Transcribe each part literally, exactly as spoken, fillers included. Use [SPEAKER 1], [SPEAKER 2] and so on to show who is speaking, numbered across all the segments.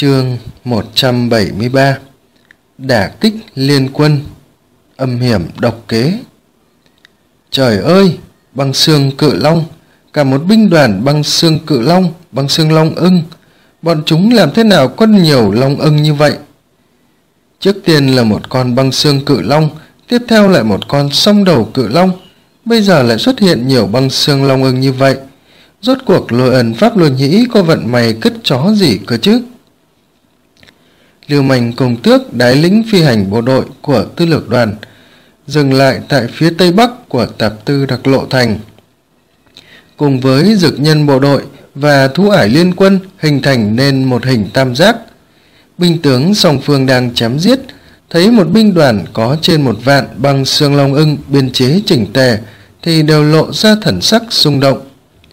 [SPEAKER 1] Chương một trăm bảy mươi ba. Đả kích liên quân, âm hiểm độc kế. Trời ơi, băng xương cự long, cả một binh đoàn băng xương cự long, băng xương long ưng, bọn chúng làm thế nào có nhiều long ưng như vậy? Trước tiên là một con băng xương cự long, tiếp theo lại một con song đầu cự long, bây giờ lại xuất hiện nhiều băng xương long ưng như vậy. Rốt cuộc Lôi Ân Pháp Lôi Nhĩ có vận may cứt chó gì cơ chứ? Lưu Manh Công Tước đái lĩnh phi hành bộ đội của tư lược đoàn dừng lại tại phía tây bắc của Tạp Tư Đặc Lộ Thành, cùng với dực nhân bộ đội và thú ải liên quân hình thành nên một hình tam giác. Binh tướng song phương đang chém giết, thấy một binh đoàn có trên một vạn băng xương long ưng biên chế chỉnh tề thì đều lộ ra thần sắc xung động.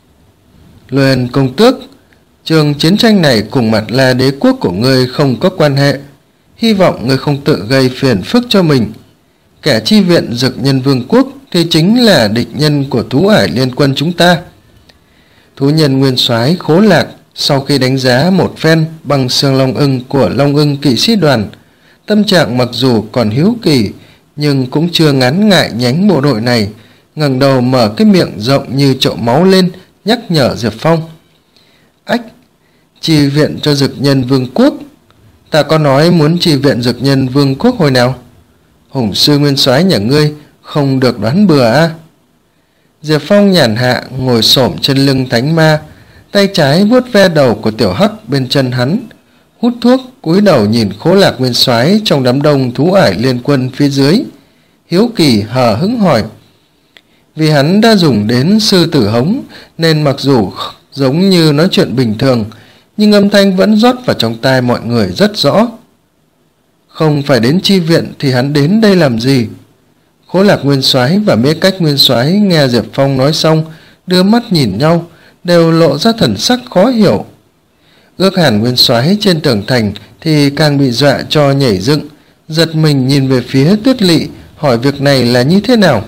[SPEAKER 1] Lôi Ân Công Tước, trường chiến tranh này cùng Mặt La đế quốc của ngươi không có quan hệ, hy vọng ngươi không tự gây phiền phức cho mình. Kẻ chi viện dực nhân vương quốc thì chính là địch nhân của thú ải liên quân chúng ta. Thú nhân nguyên soái Khố Lạc sau khi đánh giá một phen bằng xương long ưng của long ưng kỵ sĩ đoàn, tâm trạng mặc dù còn hiếu kỳ nhưng cũng chưa ngán ngại nhánh bộ đội này, ngẩng đầu mở cái miệng rộng như chậu máu lên, nhắc nhở Diệp Phong. Ách, chi viện cho dực nhân vương quốc? Ta có nói muốn chi viện dực nhân vương quốc hồi nào? Hùng sư nguyên soái nhà ngươi không được đoán bừa à? Diệp Phong nhàn hạ ngồi xổm trên lưng thánh ma, tay trái vuốt ve đầu của tiểu hắc bên chân hắn, hút thuốc cúi đầu nhìn Khố Lạc nguyên soái trong đám đông thú ải liên quân phía dưới, hiếu kỳ hờ hững hỏi. Vì hắn đã dùng đến sư tử hống nên mặc dù giống như nói chuyện bình thường, nhưng âm thanh vẫn rót vào trong tai mọi người rất rõ. Không phải đến chi viện thì hắn đến đây làm gì? Khố Lạc nguyên soái và Mễ Cách nguyên soái nghe Diệp Phong nói xong, đưa mắt nhìn nhau, đều lộ ra thần sắc khó hiểu. Ước Hàn nguyên soái trên tường thành thì càng bị dọa cho nhảy dựng, giật mình nhìn về phía Tuyết Lỵ, hỏi việc này là như thế nào.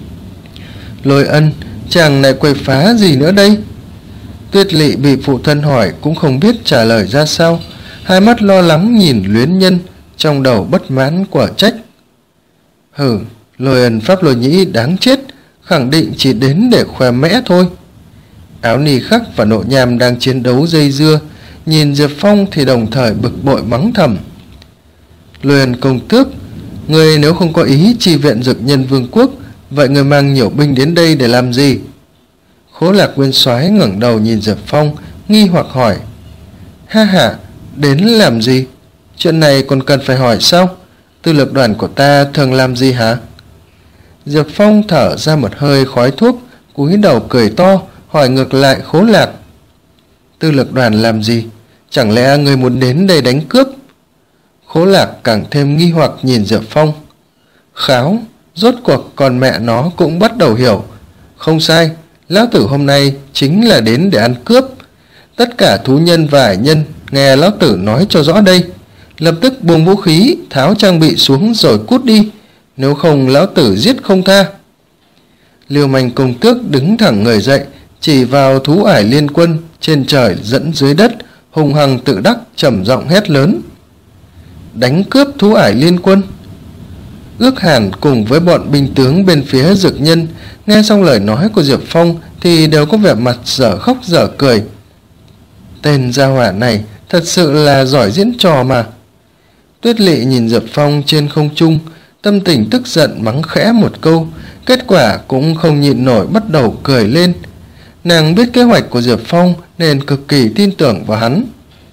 [SPEAKER 1] Lôi Ân, chàng lại quậy phá gì nữa đây? Tuyết Lỵ bị phụ thân hỏi cũng không biết trả lời ra sao, hai mắt lo lắng nhìn Luyến Nhân, trong đầu bất mãn quả trách. Hừ, Lôi Ân Pháp Lôi Nhĩ đáng chết, khẳng định chỉ đến để khoe mẽ thôi. Áo Nì Khắc và Nộ Nham đang chiến đấu dây dưa, nhìn Diệp Phong thì đồng thời bực bội mắng thầm. Lôi Ân Công Tước, người nếu không có ý chi viện dực nhân vương quốc, vậy người mang nhiều binh đến đây để làm gì? Khố Lạc nguyên soái ngẩng đầu nhìn Diệp Phong, nghi hoặc hỏi. Ha ha, đến làm gì? Chuyện này còn cần phải hỏi sao? Tư lược đoàn của ta thường làm gì hả? Diệp Phong thở ra một hơi khói thuốc, cúi đầu cười to, hỏi ngược lại Khố Lạc. Tư lược đoàn làm gì? Chẳng lẽ người muốn đến đây đánh cướp? Khố Lạc càng thêm nghi hoặc nhìn Diệp Phong. Kháo, rốt cuộc còn mẹ nó cũng bắt đầu hiểu. Không sai, lão tử hôm nay chính là đến để ăn cướp. Tất cả thú nhân và ải nhân nghe lão tử nói cho rõ đây, lập tức buông vũ khí, tháo trang bị xuống rồi cút đi, nếu không lão tử giết không tha. Lưu Manh Công Tước đứng thẳng người dậy, chỉ vào thú ải liên quân trên trời dẫn dưới đất, hùng hằng tự đắc trầm giọng hét lớn. Đánh cướp thú ải liên quân? Ước Hàn cùng với bọn binh tướng bên phía dực nhân nghe xong lời nói của Diệp Phong thì đều có vẻ mặt dở khóc dở cười. Tên gia hỏa này thật sự là giỏi diễn trò mà. Tuyết Lỵ nhìn Diệp Phong trên không trung, tâm tình tức giận mắng khẽ một câu, kết quả cũng không nhịn nổi bắt đầu cười lên. Nàng biết kế hoạch của Diệp Phong nên cực kỳ tin tưởng vào hắn.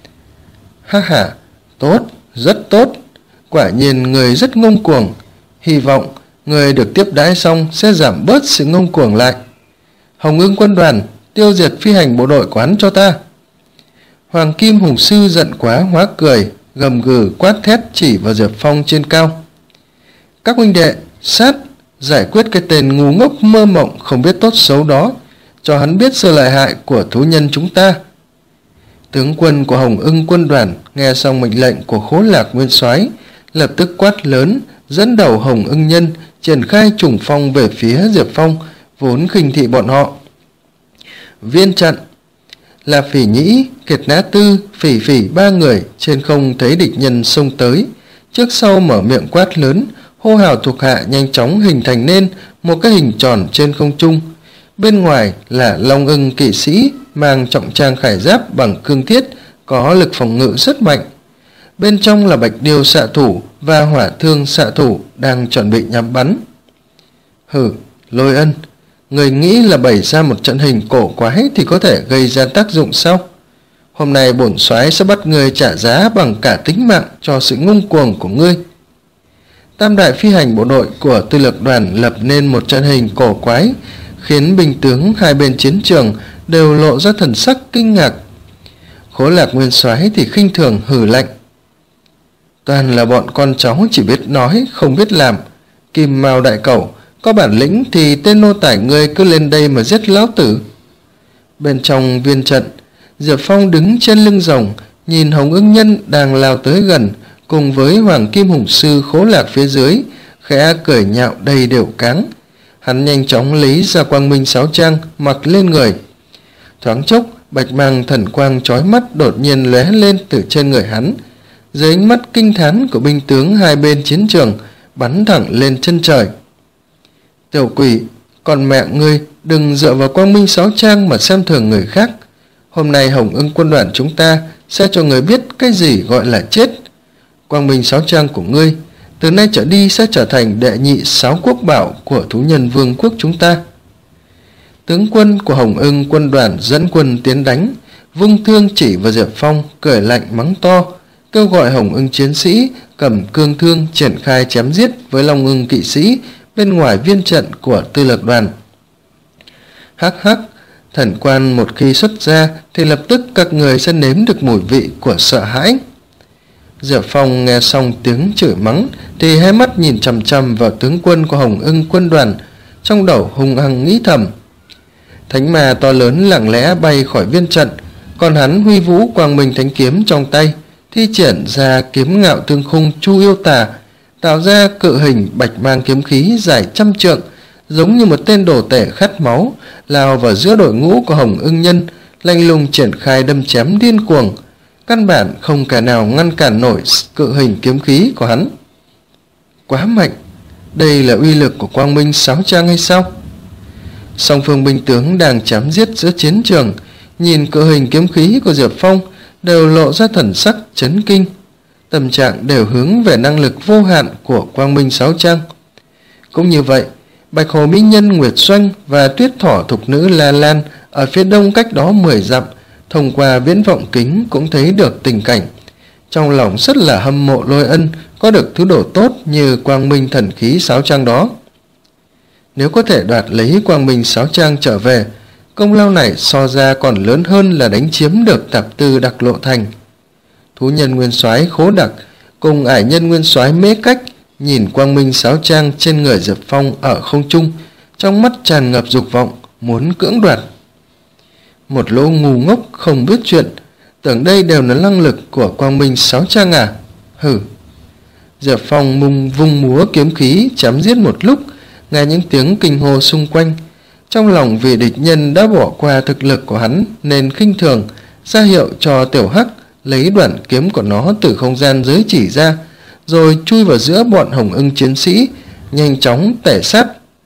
[SPEAKER 1] Ha ha, tốt, rất tốt, quả nhiên người rất ngông cuồng, hy vọng người được tiếp đãi xong sẽ giảm bớt sự ngông cuồng lại. Hồng Ưng quân đoàn, tiêu diệt phi hành bộ đội của hắn cho ta. Hoàng Kim Hùng Sư giận quá hóa cười, gầm gừ quát thét chỉ vào Diệp Phong trên cao. Các huynh đệ, sát, giải quyết cái tên ngu ngốc mơ mộng không biết tốt xấu đó, cho hắn biết sự lợi hại của thú nhân chúng ta. Tướng quân của Hồng Ưng quân đoàn nghe xong mệnh lệnh của Khố Lạc nguyên soái, lập tức quát lớn, dẫn đầu Hồng Ưng nhân triển khai trùng phong về phía Diệp Phong, vốn khinh thị bọn họ. Viên trận. là Phỉ Nhĩ, Kiệt Nã Tư, Phỉ Phỉ ba người trên không thấy địch nhân xông tới, trước sau mở miệng quát lớn, hô hào thuộc hạ nhanh chóng hình thành nên một cái hình tròn trên không trung. Bên ngoài là Long Ưng kỵ sĩ mang trọng trang khải giáp bằng cương thiết, có lực phòng ngự rất mạnh. Bên trong là Bạch Điêu xạ thủ và Hỏa Thương xạ thủ đang chuẩn bị nhắm bắn. Hừ, Lôi Ân, người nghĩ là bày ra một trận hình cổ quái thì có thể gây ra tác dụng sao? Hôm nay bổn soái sẽ bắt ngươi trả giá bằng cả tính mạng cho sự ngông cuồng của ngươi. Tam đại phi hành bộ đội của tư lược đoàn lập nên một trận hình cổ quái, khiến binh tướng hai bên chiến trường đều lộ ra thần sắc kinh ngạc. Khố Lạc nguyên soái thì khinh thường hừ lạnh: toàn là bọn con cháu chỉ biết nói không biết làm. Kim Mao đại cẩu, có bản lĩnh thì tên nô tải ngươi cứ lên đây mà giết lão tử. Bên trong viên trận, Diệp Phong đứng trên lưng rồng, nhìn Hồng Ưng Nhân đang lao tới gần, cùng với Hoàng Kim Hùng Sư Khố Lạc phía dưới, khẽ cười nhạo đầy đều cáng. Hắn nhanh chóng lấy ra quang minh sáo trang mặc lên người. Thoáng chốc, bạch mang thần quang chói mắt đột nhiên lóe lên từ trên người hắn, dưới ánh mắt kinh thán của binh tướng hai bên chiến trường, bắn thẳng lên chân trời. Tiểu quỷ, còn mẹ ngươi đừng dựa vào quang minh sáo trang mà xem thường người khác. Hôm nay Hồng Ưng quân đoàn chúng ta sẽ cho người biết cái gì gọi là chết. Quang minh sáo trang của ngươi từ nay trở đi sẽ trở thành đệ nhị sáo quốc bảo của thú nhân vương quốc chúng ta. Tướng quân của Hồng Ưng quân đoàn dẫn quân tiến đánh, vung thương chỉ vào Diệp Phong, cười lạnh mắng to, kêu gọi Hồng Ưng chiến sĩ cầm cương thương triển khai chém giết với Long Ưng kỵ sĩ bên ngoài viên trận của tư lược đoàn. Hắc hắc, thần quan một khi xuất ra thì lập tức các người sẽ nếm được mùi vị của sợ hãi. Diệp Phong nghe xong tiếng chửi mắng thì hai mắt nhìn chằm chằm vào tướng quân của Hồng Ưng quân đoàn, trong đầu hung hăng nghĩ thầm: thánh ma to lớn lặng lẽ bay khỏi viên trận, còn hắn huy vũ quang minh thánh kiếm trong tay, thi triển ra kiếm ngạo thương khung chu yêu tà, tạo ra cự hình bạch mang kiếm khí dài trăm trượng, giống như một tên đồ tể khát máu, lao vào giữa đội ngũ của Hồng Ưng nhân, lanh lùng triển khai đâm chém điên cuồng, căn bản không kẻ nào ngăn cản nổi cự hình kiếm khí của hắn. Quá mạnh, đây là uy lực của quang minh sáo trang hay sao? Song phương binh tướng đang chém giết giữa chiến trường, nhìn cự hình kiếm khí của Diệp Phong đều lộ ra thần sắc chấn kinh, tâm trạng đều hướng về năng lực vô hạn của quang minh sáo trang. Cũng như vậy, Bạch Hồ Mỹ Nhân Nguyệt Doanh và Tuyết Thỏ Thục Nữ La Lan ở phía đông cách đó mười dặm, thông qua viễn vọng kính cũng thấy được tình cảnh, trong lòng rất là hâm mộ Lôi Ân có được thứ đồ tốt như quang minh thần khí sáo trang đó. Nếu có thể đoạt lấy quang minh sáo trang trở về, công lao này so ra còn lớn hơn là đánh chiếm được Tạp Tư Đặc Lộ Thành. Thú nhân nguyên soái Khố Đặc cùng ải nhân nguyên soái Mễ Cách nhìn quang minh sáo trang trên người Diệp Phong ở không trung, trong mắt tràn ngập dục vọng muốn cưỡng đoạt. Một lỗ ngu ngốc không biết chuyện, tưởng đây đều là năng lực của quang minh sáo trang à? Hừ. Diệp Phong mung vung múa kiếm khí chém giết một lúc, nghe những tiếng kinh hô xung quanh, trong lòng vì địch nhân đã bỏ qua thực lực của hắn nên khinh thường, ra hiệu cho Tiểu Hắc lấy đoạn kiếm của nó từ không gian giới chỉ ra, rồi chui vào giữa bọn Hồng Ưng chiến sĩ, nhanh chóng tẻ sát.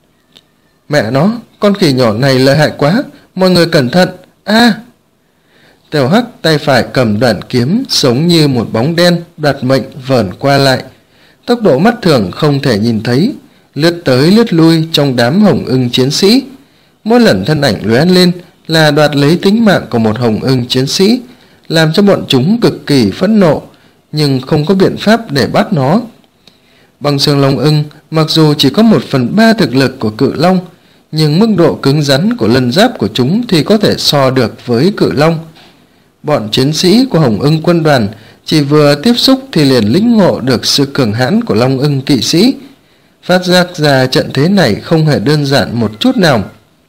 [SPEAKER 1] Mẹ nó, con khỉ nhỏ này lợi hại quá, mọi người cẩn thận. A à! Tiểu Hắc tay phải cầm đoạn kiếm giống như một bóng đen đoạt mệnh vờn qua lại, tốc độ mắt thường không thể nhìn thấy, lướt tới lướt lui trong đám Hồng Ưng chiến sĩ. Mỗi lần thân ảnh lóe lên là đoạt lấy tính mạng của một Hồng Ưng chiến sĩ, làm cho bọn chúng cực kỳ phẫn nộ, nhưng không có biện pháp để bắt nó. Băng xương Long Ưng mặc dù chỉ có một phần ba thực lực của Cự Long, nhưng mức độ cứng rắn của lân giáp của chúng thì có thể so được với Cự Long. Bọn chiến sĩ của Hồng Ưng quân đoàn chỉ vừa tiếp xúc thì liền lĩnh ngộ được sự cường hãn của Long Ưng kỵ sĩ, phát giác ra trận thế này không hề đơn giản một chút nào.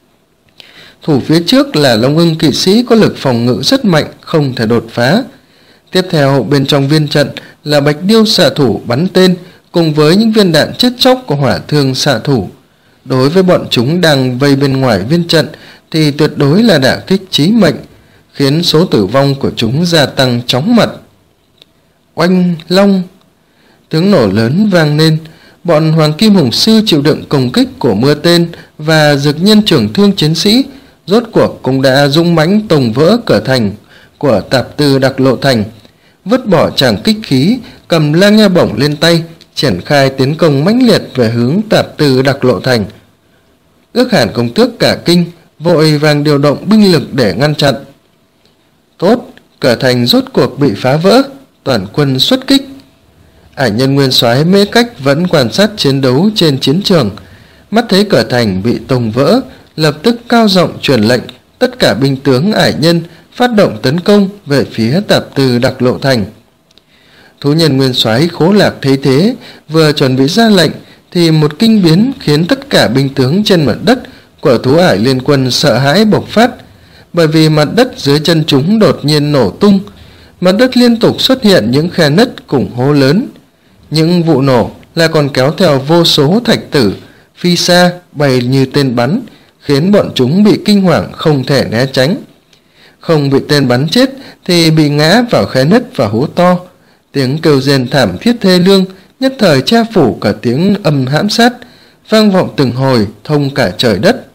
[SPEAKER 1] Thủ phía trước là Long Ưng kỵ sĩ có lực phòng ngự rất mạnh, không thể đột phá. Tiếp theo bên trong viên trận là Bạch Điêu xạ thủ bắn tên cùng với những viên đạn chết chóc của Hỏa Thương xạ thủ. Đối với bọn chúng đang vây bên ngoài viên trận thì tuyệt đối là đả kích chí mệnh, khiến số tử vong của chúng gia tăng chóng mặt. Oanh long, tiếng nổ lớn vang lên. Bọn Hoàng Kim Hùng Sư chịu đựng công kích của mưa tên và dược nhân trưởng thương chiến sĩ rốt cuộc cũng đã dũng mãnh tông vỡ cửa thành của Tạp Tư Đặc Lộ Thành, vứt bỏ tràng kích khí, cầm lang nha bổng lên tay, triển khai tiến công mãnh liệt về hướng Tạp Tư Đặc Lộ Thành. Ước Hàn công tước cả kinh, vội vàng điều động binh lực để ngăn chặn. Tốt, cửa thành rốt cuộc bị phá vỡ, toàn quân xuất kích. Ải nhân nguyên soái Mễ Cách vẫn quan sát chiến đấu trên chiến trường, mắt thấy cửa thành bị tông vỡ, lập tức cao giọng truyền lệnh tất cả binh tướng ải nhân phát động tấn công về phía Tạp Tư Đặc Lộ Thành. Thú nhân nguyên soái Khố Lạc thấy thế, vừa chuẩn bị ra lệnh thì một kinh biến khiến tất cả binh tướng trên mặt đất của thú ải liên quân sợ hãi bộc phát, bởi vì mặt đất dưới chân chúng đột nhiên nổ tung, mặt đất liên tục xuất hiện những khe nứt cùng hố lớn. Những vụ nổ là còn kéo theo vô số thạch tử phi xa bay như tên bắn, khiến bọn chúng bị kinh hoàng không thể né tránh. Không bị tên bắn chết thì bị ngã vào khe nứt và hố to. Tiếng kêu rên thảm thiết thê lương nhất thời che phủ cả tiếng âm hãm sát, vang vọng từng hồi thông cả trời đất.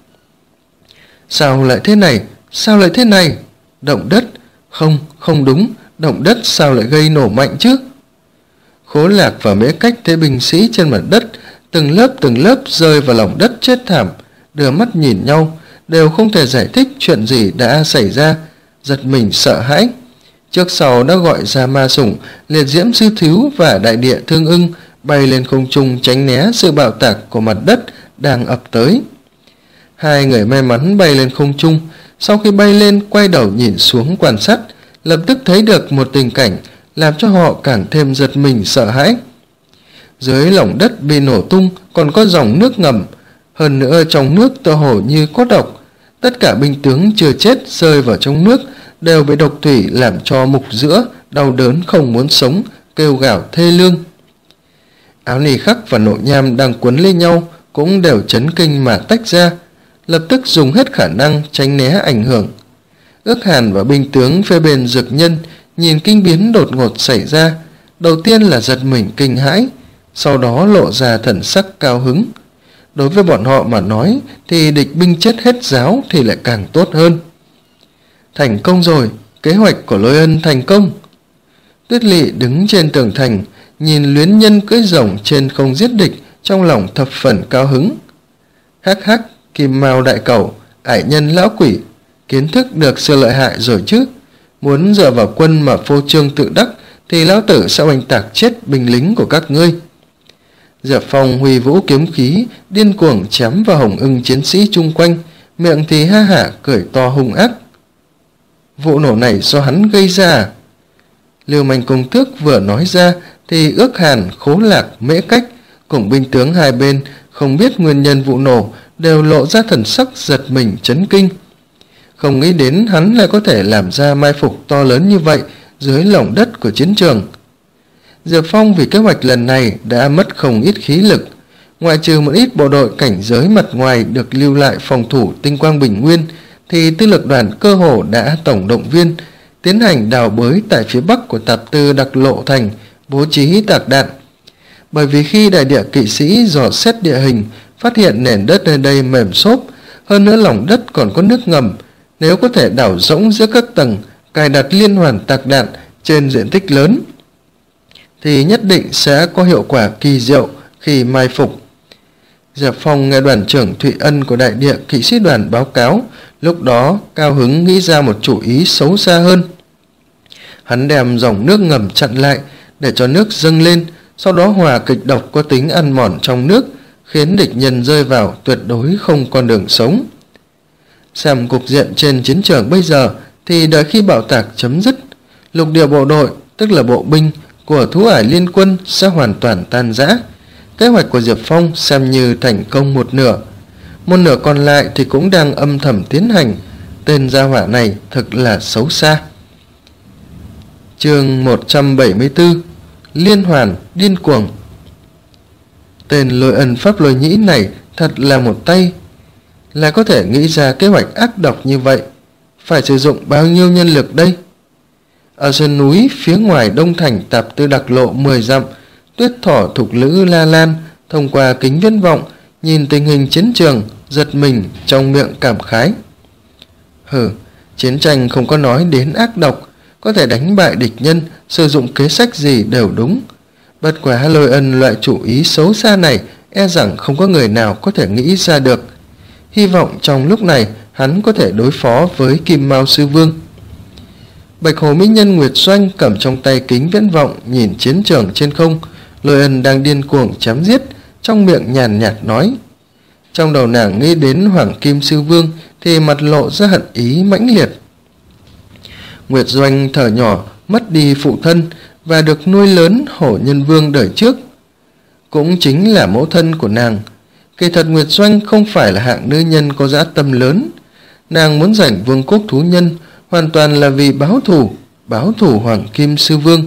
[SPEAKER 1] Sao lại thế này? Sao lại thế này? Động đất? Không, không đúng, động đất sao lại gây nổ mạnh chứ? Khố Lạc và Mễ Cách thấy binh sĩ trên mặt đất từng lớp từng lớp rơi vào lòng đất chết thảm, đưa mắt nhìn nhau, đều không thể giải thích chuyện gì đã xảy ra, giật mình sợ hãi. Trước sau đã gọi ra Ma Sủng, Liệt Diễm Sư Thiếu và Đại Địa Thương Ưng bay lên không trung tránh né sự bạo tạc của mặt đất đang ập tới. Hai người may mắn bay lên không trung, sau khi bay lên quay đầu nhìn xuống quan sát, lập tức thấy được một tình cảnh làm cho họ càng thêm giật mình sợ hãi. Dưới lòng đất bị nổ tung còn có dòng nước ngầm, hơn nữa trong nước tựa hồ như có độc. Tất cả binh tướng chưa chết rơi vào trong nước đều bị độc thủy làm cho mục giữa, đau đớn không muốn sống, kêu gào thê lương. Áo Nì Khắc và Nội Nham đang quấn lên nhau cũng đều chấn kinh mà tách ra, lập tức dùng hết khả năng tránh né ảnh hưởng. Ước Hàn và binh tướng phía bên dược nhân nhìn kinh biến đột ngột xảy ra, đầu tiên là giật mình kinh hãi, sau đó lộ ra thần sắc cao hứng. Đối với bọn họ mà nói thì địch binh chết hết giáo thì lại càng tốt hơn. Thành công rồi, kế hoạch của Lôi Ân thành công. Tuyết Lị đứng trên tường thành, nhìn luyến nhân cưỡi rồng trên không giết địch, trong lòng thập phần cao hứng. Hắc hắc, Kim Mao đại cẩu, ải nhân lão quỷ, kiến thức được sự lợi hại rồi chứ. Muốn dựa vào quân mà phô trương tự đắc thì lão tử sẽ oanh tạc chết binh lính của các ngươi. Diệp Phong huy vũ kiếm khí, điên cuồng chém vào Hồng Ưng chiến sĩ chung quanh, miệng thì ha hả cười to hung ác. Vụ nổ này do hắn gây ra. Lưu Manh Công Tước vừa nói ra thì Ước Hàn, Khố Lạc, Mễ Cách cùng binh tướng hai bên không biết nguyên nhân vụ nổ đều lộ ra thần sắc giật mình chấn kinh. Không nghĩ đến hắn lại có thể làm ra mai phục to lớn như vậy dưới lòng đất của chiến trường. Diệp Phong vì kế hoạch lần này đã mất không ít khí lực, ngoại trừ một ít bộ đội cảnh giới mặt ngoài được lưu lại phòng thủ Tinh Quang Bình Nguyên thì tư lực đoàn cơ hồ đã tổng động viên, tiến hành đào bới tại phía bắc của Tạp Tư Đặc Lộ Thành, bố trí tạc đạn. Bởi vì khi đại địa kỵ sĩ dò xét địa hình, phát hiện nền đất nơi đây mềm xốp, hơn nữa lòng đất còn có nước ngầm, nếu có thể đào rỗng giữa các tầng, cài đặt liên hoàn tạc đạn trên diện tích lớn thì nhất định sẽ có hiệu quả kỳ diệu khi mai phục. Diệp Phong nghe đoàn trưởng Thụy Ân của đại địa kỵ sĩ đoàn báo cáo, lúc đó cao hứng nghĩ ra một chủ ý xấu xa hơn. Hắn đem dòng nước ngầm chặn lại để cho nước dâng lên, sau đó hòa kịch độc có tính ăn mòn trong nước, khiến địch nhân rơi vào tuyệt đối không con đường sống. Xem cục diện trên chiến trường bây giờ thì đợi khi bạo tạc chấm dứt, lục địa bộ đội, tức là bộ binh của thú ải liên quân sẽ hoàn toàn tan rã. Kế hoạch của Diệp Phong xem như thành công một nửa, một nửa còn lại thì cũng đang âm thầm tiến hành. Tên gia hỏa này thật là xấu xa. Chương một trăm bảy mươi tư, Liên hoàn điên cuồng. Tên Lôi Ân Pháp Lôi Nhĩ này thật là một tay, là có thể nghĩ ra kế hoạch ác độc như vậy. phải sử dụng bao nhiêu nhân lực đây? Ở sườn núi phía ngoài đông thành Tạp Tư Đặc Lộ mười dặm, Tuyết Thỏ thục lữ La Lan thông qua kính viễn vọng nhìn tình hình chiến trường, giật mình trong miệng cảm khái. Hừ, chiến tranh không có nói đến ác độc, có thể đánh bại địch nhân, sử dụng kế sách gì đều đúng. Bất quá Lôi Ân loại chủ ý xấu xa này e rằng không có người nào có thể nghĩ ra được. Hy vọng trong lúc này hắn có thể đối phó với Kim Mao Sư Vương. Bạch Hồ Mỹ Nhân Nguyệt Doanh cầm trong tay kính viễn vọng nhìn chiến trường trên không. Lôi Ân đang điên cuồng chém giết, trong miệng nhàn nhạt nói. Trong đầu nàng nghĩ đến Hoàng Kim Sư Vương thì mặt lộ ra hận ý mãnh liệt. Nguyệt Doanh thở nhỏ mất đi phụ thân và được nuôi lớn Hổ Nhân Vương đời trước, cũng chính là mẫu thân của nàng. Kỳ thật Nguyệt Doanh không phải là hạng nữ nhân có dã tâm lớn, nàng muốn giành vương quốc thú nhân hoàn toàn là vì báo thù, báo thù Hoàng Kim Sư Vương.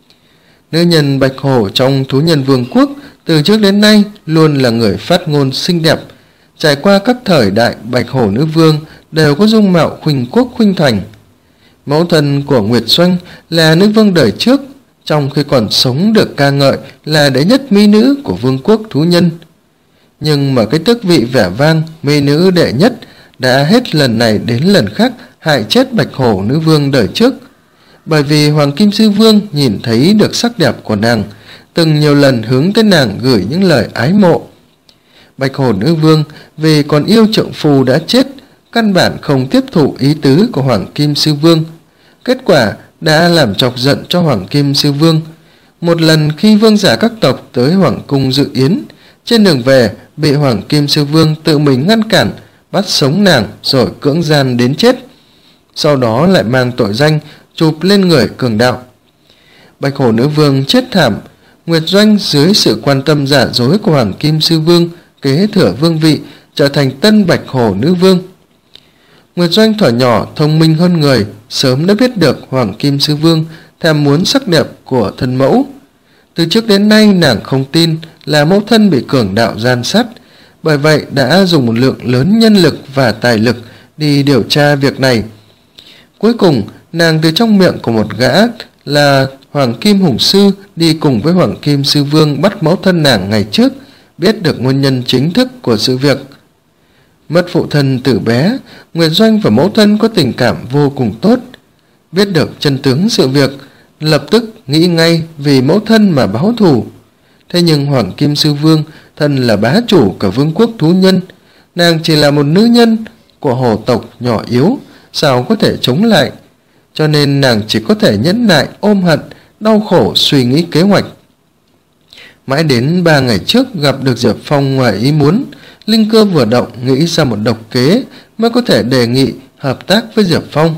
[SPEAKER 1] Nữ nhân Bạch Hổ trong thú nhân vương quốc từ trước đến nay luôn là người phát ngôn xinh đẹp, trải qua các thời đại Bạch Hổ nữ vương đều có dung mạo khuynh quốc khuynh thành. Mẫu thân của Nguyệt Doanh là nữ vương đời trước, trong khi còn sống được ca ngợi là đệ nhất mỹ nữ của vương quốc thú nhân. Nhưng mà cái tước vị vẻ vang mỹ nữ đệ nhất đã hết lần này đến lần khác hại chết Bạch Hổ nữ vương đời trước, bởi vì Hoàng Kim Sư Vương nhìn thấy được sắc đẹp của nàng, từng nhiều lần hướng tới nàng gửi những lời ái mộ. Bạch Hổ nữ vương vì còn yêu trượng phu đã chết, căn bản không tiếp thụ ý tứ của Hoàng Kim Sư Vương. Kết quả đã làm chọc giận cho Hoàng Kim Sư Vương. Một lần khi vương giả các tộc tới Hoàng cung dự yến, trên đường về bị Hoàng Kim Sư Vương tự mình ngăn cản, bắt sống nàng rồi cưỡng gian đến chết. Sau đó lại mang tội danh chụp lên người cường đạo. Bạch Hổ nữ vương chết thảm. Nguyệt Doanh dưới sự quan tâm giả dối của Hoàng Kim Sư Vương kế thừa vương vị, trở thành tân Bạch Hổ nữ vương. Nguyệt Doanh thuở nhỏ thông minh hơn người, sớm đã biết được Hoàng Kim Sư Vương thèm muốn sắc đẹp của thân mẫu. Từ trước đến nay nàng không tin là mẫu thân bị cường đạo gian sát, bởi vậy đã dùng một lượng lớn nhân lực và tài lực đi điều tra việc này. Cuối cùng nàng từ trong miệng của một gã là Hoàng Kim Hùng Sư đi cùng với Hoàng Kim Sư Vương bắt mẫu thân nàng ngày trước, biết được nguyên nhân chính thức của sự việc. Mất phụ thân từ bé, Nguyệt Doanh và mẫu thân có tình cảm vô cùng tốt. Biết được chân tướng sự việc, lập tức nghĩ ngay vì mẫu thân mà báo thù. Thế nhưng Hoàng Kim Sư Vương thân là bá chủ cả vương quốc thú nhân, nàng chỉ là một nữ nhân của hồ tộc nhỏ yếu, sao có thể chống lại. Cho nên nàng chỉ có thể nhẫn nại ôm hận, đau khổ suy nghĩ kế hoạch. Mãi đến ba ngày trước gặp được Diệp Phong ngoài ý muốn, linh cơ vừa động nghĩ ra một độc kế mới có thể đề nghị hợp tác với Diệp Phong.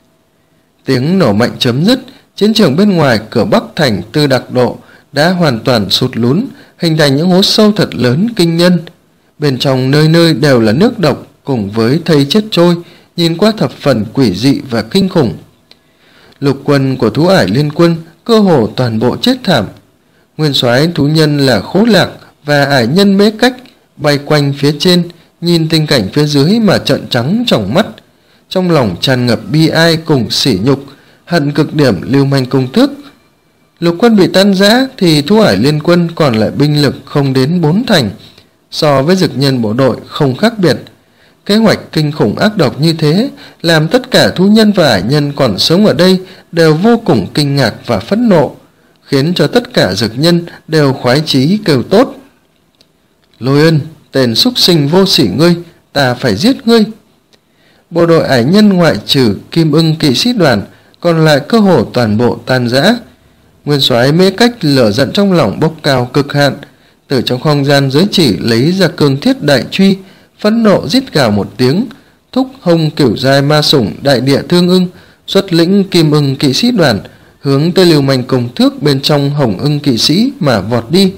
[SPEAKER 1] Tiếng nổ mạnh chấm dứt, chiến trường bên ngoài cửa Bắc thành Tư Đặc Độ đã hoàn toàn sụt lún, hình thành những hố sâu thật lớn kinh nhân. Bên trong nơi nơi đều là nước độc cùng với thây chết trôi, nhìn qua thập phần quỷ dị và kinh khủng. Lục quân của Thú Ải Liên Quân cơ hồ toàn bộ chết thảm. Nguyên soái thú nhân là Khố Lạc và ải nhân Mễ Cách bay quanh phía trên, nhìn tình cảnh phía dưới mà trợn trắng tròng mắt, trong lòng tràn ngập bi ai cùng sỉ nhục, hận cực điểm Lưu Manh Công Tước. Lục quân bị tan rã thì Thú Ải Liên Quân còn lại binh lực không đến bốn thành, so với dực nhân bộ đội không khác biệt. Kế hoạch kinh khủng ác độc như thế làm tất cả thú nhân và ải nhân còn sống ở đây đều vô cùng kinh ngạc và phẫn nộ, khiến cho tất cả dực nhân đều khoái chí kêu tốt. Lôi Ân, tên súc sinh vô sỉ ngươi, ta phải giết ngươi. Bộ đội ải nhân ngoại trừ Kim Ưng kỵ sĩ đoàn, còn lại cơ hồ toàn bộ tan rã. Nguyên soái Mễ Cách lửa giận trong lòng bốc cao cực hạn, từ trong không gian giới chỉ lấy ra cương thiết đại truy, phẫn nộ rít gào một tiếng, thúc hông cửu giai ma sủng đại địa thương ưng, xuất lĩnh Kim Ưng kỵ sĩ đoàn hướng tới Lưu Manh Công Tước bên trong Hồng Ưng kỵ sĩ mà vọt đi.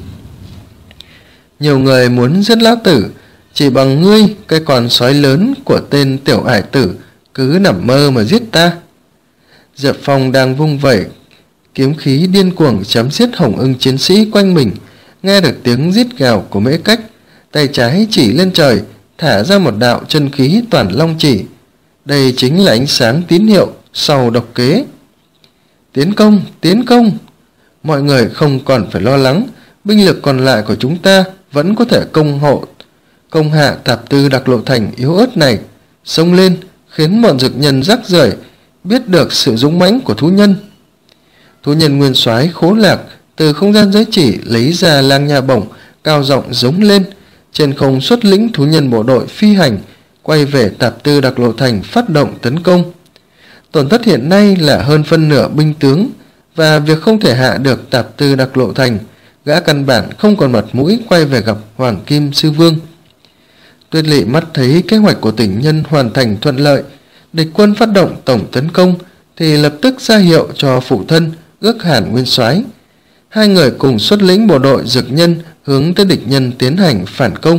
[SPEAKER 1] Nhiều người muốn giết lão tử, chỉ bằng ngươi cái con sói lớn của tên tiểu ải tử cứ nằm mơ mà giết ta. Diệp Phong đang vung vẩy kiếm khí điên cuồng chém giết Hồng Ưng chiến sĩ quanh mình, nghe được tiếng rít gào của Mễ Cách, tay trái chỉ lên trời thả ra một đạo chân khí toàn long chỉ. Đây chính là ánh sáng tín hiệu sau độc kế. Tiến công, tiến công! Mọi người không còn phải lo lắng, binh lực còn lại của chúng ta vẫn có thể công hộ, công hạ Tạp Tư Đặc Lộ Thành yếu ớt này. Xông lên, khiến bọn dực nhân rác rưởi biết được sự dũng mãnh của thú nhân. Thú nhân nguyên soái Khố Lạc từ không gian giới chỉ lấy ra lang nha bổng, cao giọng giống lên, trên không xuất lĩnh thú nhân bộ đội phi hành, quay về Tạp Tư Đặc Lộ Thành phát động tấn công. Tổn thất hiện nay là hơn phân nửa binh tướng, và việc không thể hạ được Tạp Tư Đặc Lộ Thành, gã căn bản không còn mặt mũi quay về gặp Hoàng Kim Sư Vương. Tuyết Lệ mắt thấy kế hoạch của tỉnh nhân hoàn thành thuận lợi, địch quân phát động tổng tấn công thì lập tức ra hiệu cho phụ thân Ước Hàn nguyên soái. Hai người cùng xuất lĩnh bộ đội dực nhân hướng tới địch nhân tiến hành phản công.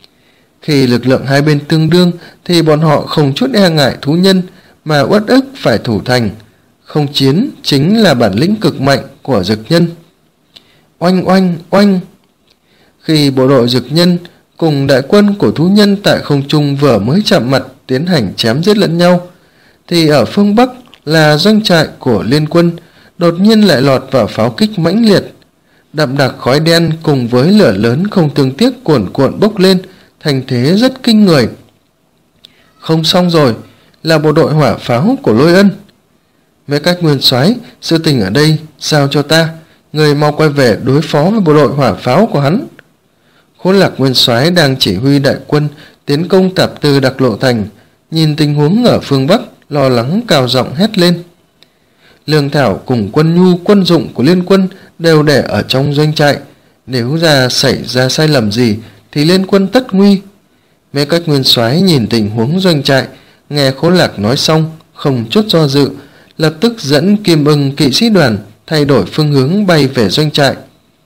[SPEAKER 1] Khi lực lượng hai bên tương đương thì bọn họ không chút e ngại thú nhân mà uất ức phải thủ thành. Không chiến chính là bản lĩnh cực mạnh của dực nhân. Oanh oanh oanh! Khi bộ đội dực nhân cùng đại quân của thú nhân tại không trung vừa mới chạm mặt tiến hành chém giết lẫn nhau, thì ở phương Bắc là doanh trại của liên quân đột nhiên lại lọt vào pháo kích mãnh liệt. Đậm đặc khói đen cùng với lửa lớn không thương tiếc cuồn cuộn bốc lên, thành thế rất kinh người. Không xong rồi, là bộ đội hỏa pháo của Lôi Ân. Mấy cách nguyên soái, sự tình ở đây sao cho ta, người mau quay về đối phó với bộ đội hỏa pháo của hắn. Khố Lạc nguyên soái đang chỉ huy đại quân tiến công Tạp Tư Đặc Lộ Thành, nhìn tình huống ở phương Bắc, lo lắng cao giọng hét lên. Lương thảo cùng quân nhu quân dụng của liên quân đều để ở trong doanh trại, nếu ra xảy ra sai lầm gì thì liên quân tất nguy. Mấy cách nguyên soái nhìn tình huống doanh trại, nghe Khố Lạc nói xong không chút do dự, lập tức dẫn Kim Ưng kỵ sĩ đoàn thay đổi phương hướng bay về doanh trại.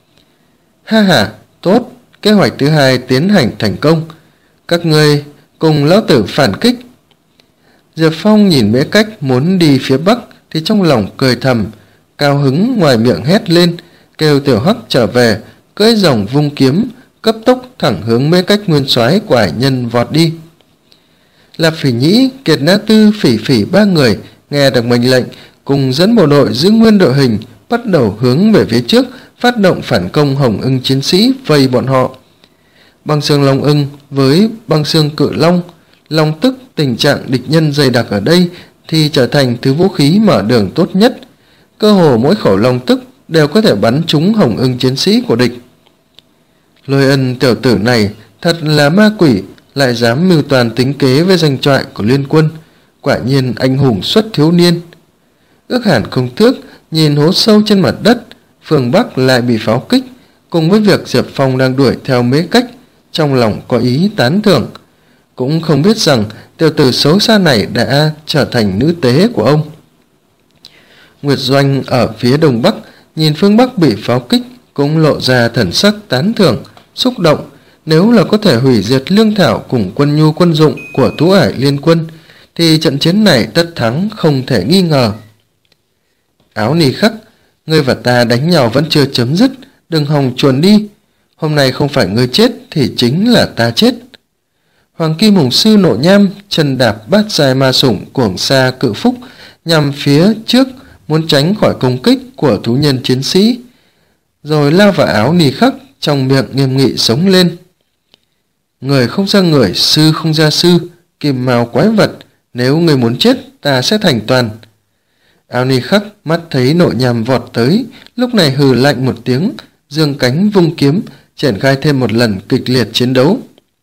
[SPEAKER 1] Ha ha, tốt, kế hoạch thứ hai tiến hành thành công, các ngươi cùng lão tử phản kích. Diệp Phong nhìn Mễ Cách muốn đi phía Bắc thì trong lòng cười thầm, cao hứng ngoài miệng hét lên, kêu Tiểu Hắc trở về, cưỡi rồng vung kiếm, cấp tốc thẳng hướng Mễ Cách nguyên soái của Hải Nhân vọt đi. Lạp Phỉ Nhĩ, Kiệt Nã Tư, Phỉ Phỉ ba người nghe được mệnh lệnh, cùng dẫn bộ đội giữ nguyên đội hình, bắt đầu hướng về phía trước, phát động phản công Hồng Ưng chiến sĩ vây bọn họ. Băng xương Long Ưng với băng xương Cự Long, Long Tức tình trạng địch nhân dày đặc ở đây thì trở thành thứ vũ khí mở đường tốt nhất. Cơ hồ mỗi khẩu Long Tức đều có thể bắn trúng Hồng Ưng chiến sĩ của địch. Lôi Ân tiểu tử này thật là ma quỷ, lại dám mưu toàn tính kế với doanh trại của liên quân, quả nhiên anh hùng xuất thiếu niên. Ước Hàn không thước nhìn hố sâu trên mặt đất, phương Bắc lại bị pháo kích, cùng với việc Diệp Phong đang đuổi theo Mễ Cách, trong lòng có ý tán thưởng, cũng không biết rằng tiểu tử xấu xa này đã trở thành nữ tế của ông. Nguyệt Doanh ở phía đông bắc nhìn phương Bắc bị pháo kích cũng lộ ra thần sắc tán thưởng, xúc động. Nếu là có thể hủy diệt lương thảo cùng quân nhu quân dụng của Tú Ải liên quân thì trận chiến này tất thắng không thể nghi ngờ. Áo Ni Khắc, ngươi và ta đánh nhau vẫn chưa chấm dứt, đừng hòng chuồn đi. Hôm nay không phải ngươi chết thì chính là ta chết. Hoàng Kim Hùng Sư Nộ Nham chân đạp bát dài ma sủng cuồng sa cự phúc nhằm phía trước, muốn tránh khỏi công kích của thú nhân chiến sĩ, rồi lao vào Áo Ni Khắc, trong miệng nghiêm nghị sống lên. Người không ra người, sư không ra sư, kim mao quái vật, nếu người muốn chết ta sẽ thành toàn. Áo Ni Khắc mắt thấy Nộ Nham vọt tới, lúc này hừ lạnh một tiếng, giương cánh vung kiếm, triển khai thêm một lần kịch liệt chiến đấu.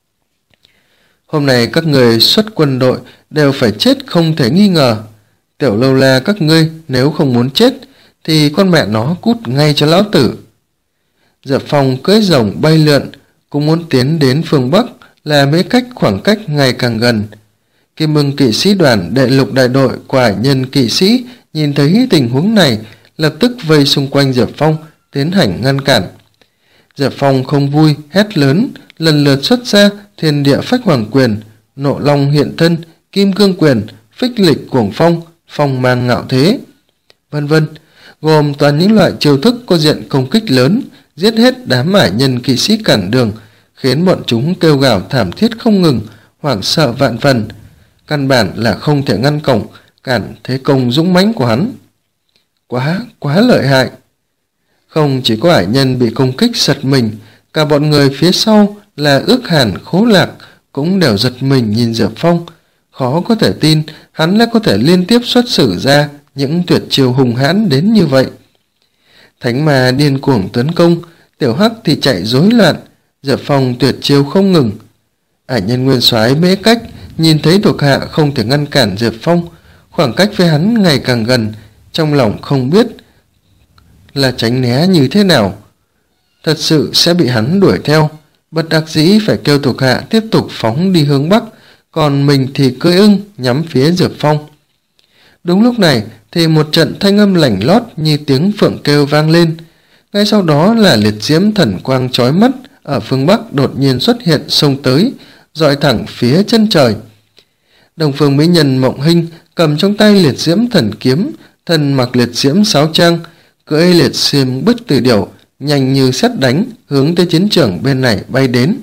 [SPEAKER 1] Hôm nay các người xuất quân đội đều phải chết không thể nghi ngờ. Tiểu lâu la các ngươi nếu không muốn chết thì con mẹ nó cút ngay cho lão tử. Diệp Phong cưỡi rồng bay lượn, cũng muốn tiến đến phương Bắc, là Mễ Cách khoảng cách ngày càng gần. Kim Ưng kỵ sĩ đoàn đệ lục đại đội của Hải Nhân kỵ sĩ nhìn thấy tình huống này, lập tức vây xung quanh Diệp Phong tiến hành ngăn cản. Diệp Phong không vui, hét lớn, lần lượt xuất ra Thiên Địa Phách Hoàng Quyền, Nộ Long Hiện Thân, Kim Cương Quyền, Phích Lịch Cuồng Phong, Phong Mang Ngạo Thế, vân vân, gồm toàn những loại chiêu thức có diện công kích lớn, giết hết đám Hải Nhân kỵ sĩ cản đường, khiến bọn chúng kêu gào thảm thiết không ngừng, hoảng sợ vạn phần. căn bản là không thể ngăn cổng cản thế công dũng mãnh của hắn. Quá, quá lợi hại. Không chỉ có Ải Nhân bị công kích giật mình, cả bọn người phía sau là Ước Hàn, Khố Lạc cũng đều giật mình nhìn Diệp Phong. Khó có thể tin hắn lại có thể liên tiếp xuất sử ra những tuyệt chiêu hùng hãn đến như vậy. Thánh ma điên cuồng tấn công, Tiểu Hắc thì chạy rối loạn, Diệp Phong tuyệt chiêu không ngừng. Ải Nhân Nguyên Soái Mễ Cách nhìn thấy thuộc hạ không thể ngăn cản Diệp Phong, khoảng cách với hắn ngày càng gần, trong lòng không biết là tránh né như thế nào. Thật sự sẽ bị hắn đuổi theo, bất đắc dĩ phải kêu thuộc hạ tiếp tục phóng đi hướng Bắc, còn mình thì cưỡi ưng nhắm phía Diệp Phong. Đúng lúc này thì một trận thanh âm lảnh lót như tiếng phượng kêu vang lên. Ngay sau đó là liệt diễm thần quang chói mắt ở phương Bắc đột nhiên xuất hiện xông tới, dọi thẳng phía chân trời. Đồng Phương mỹ nhân Mộng Hinh cầm trong tay liệt diễm thần kiếm, thân mặc liệt diễm sáo trang, cưỡi liệt xiêm bứt từ điểu, nhanh như sét đánh hướng tới chiến trường bên này bay đến.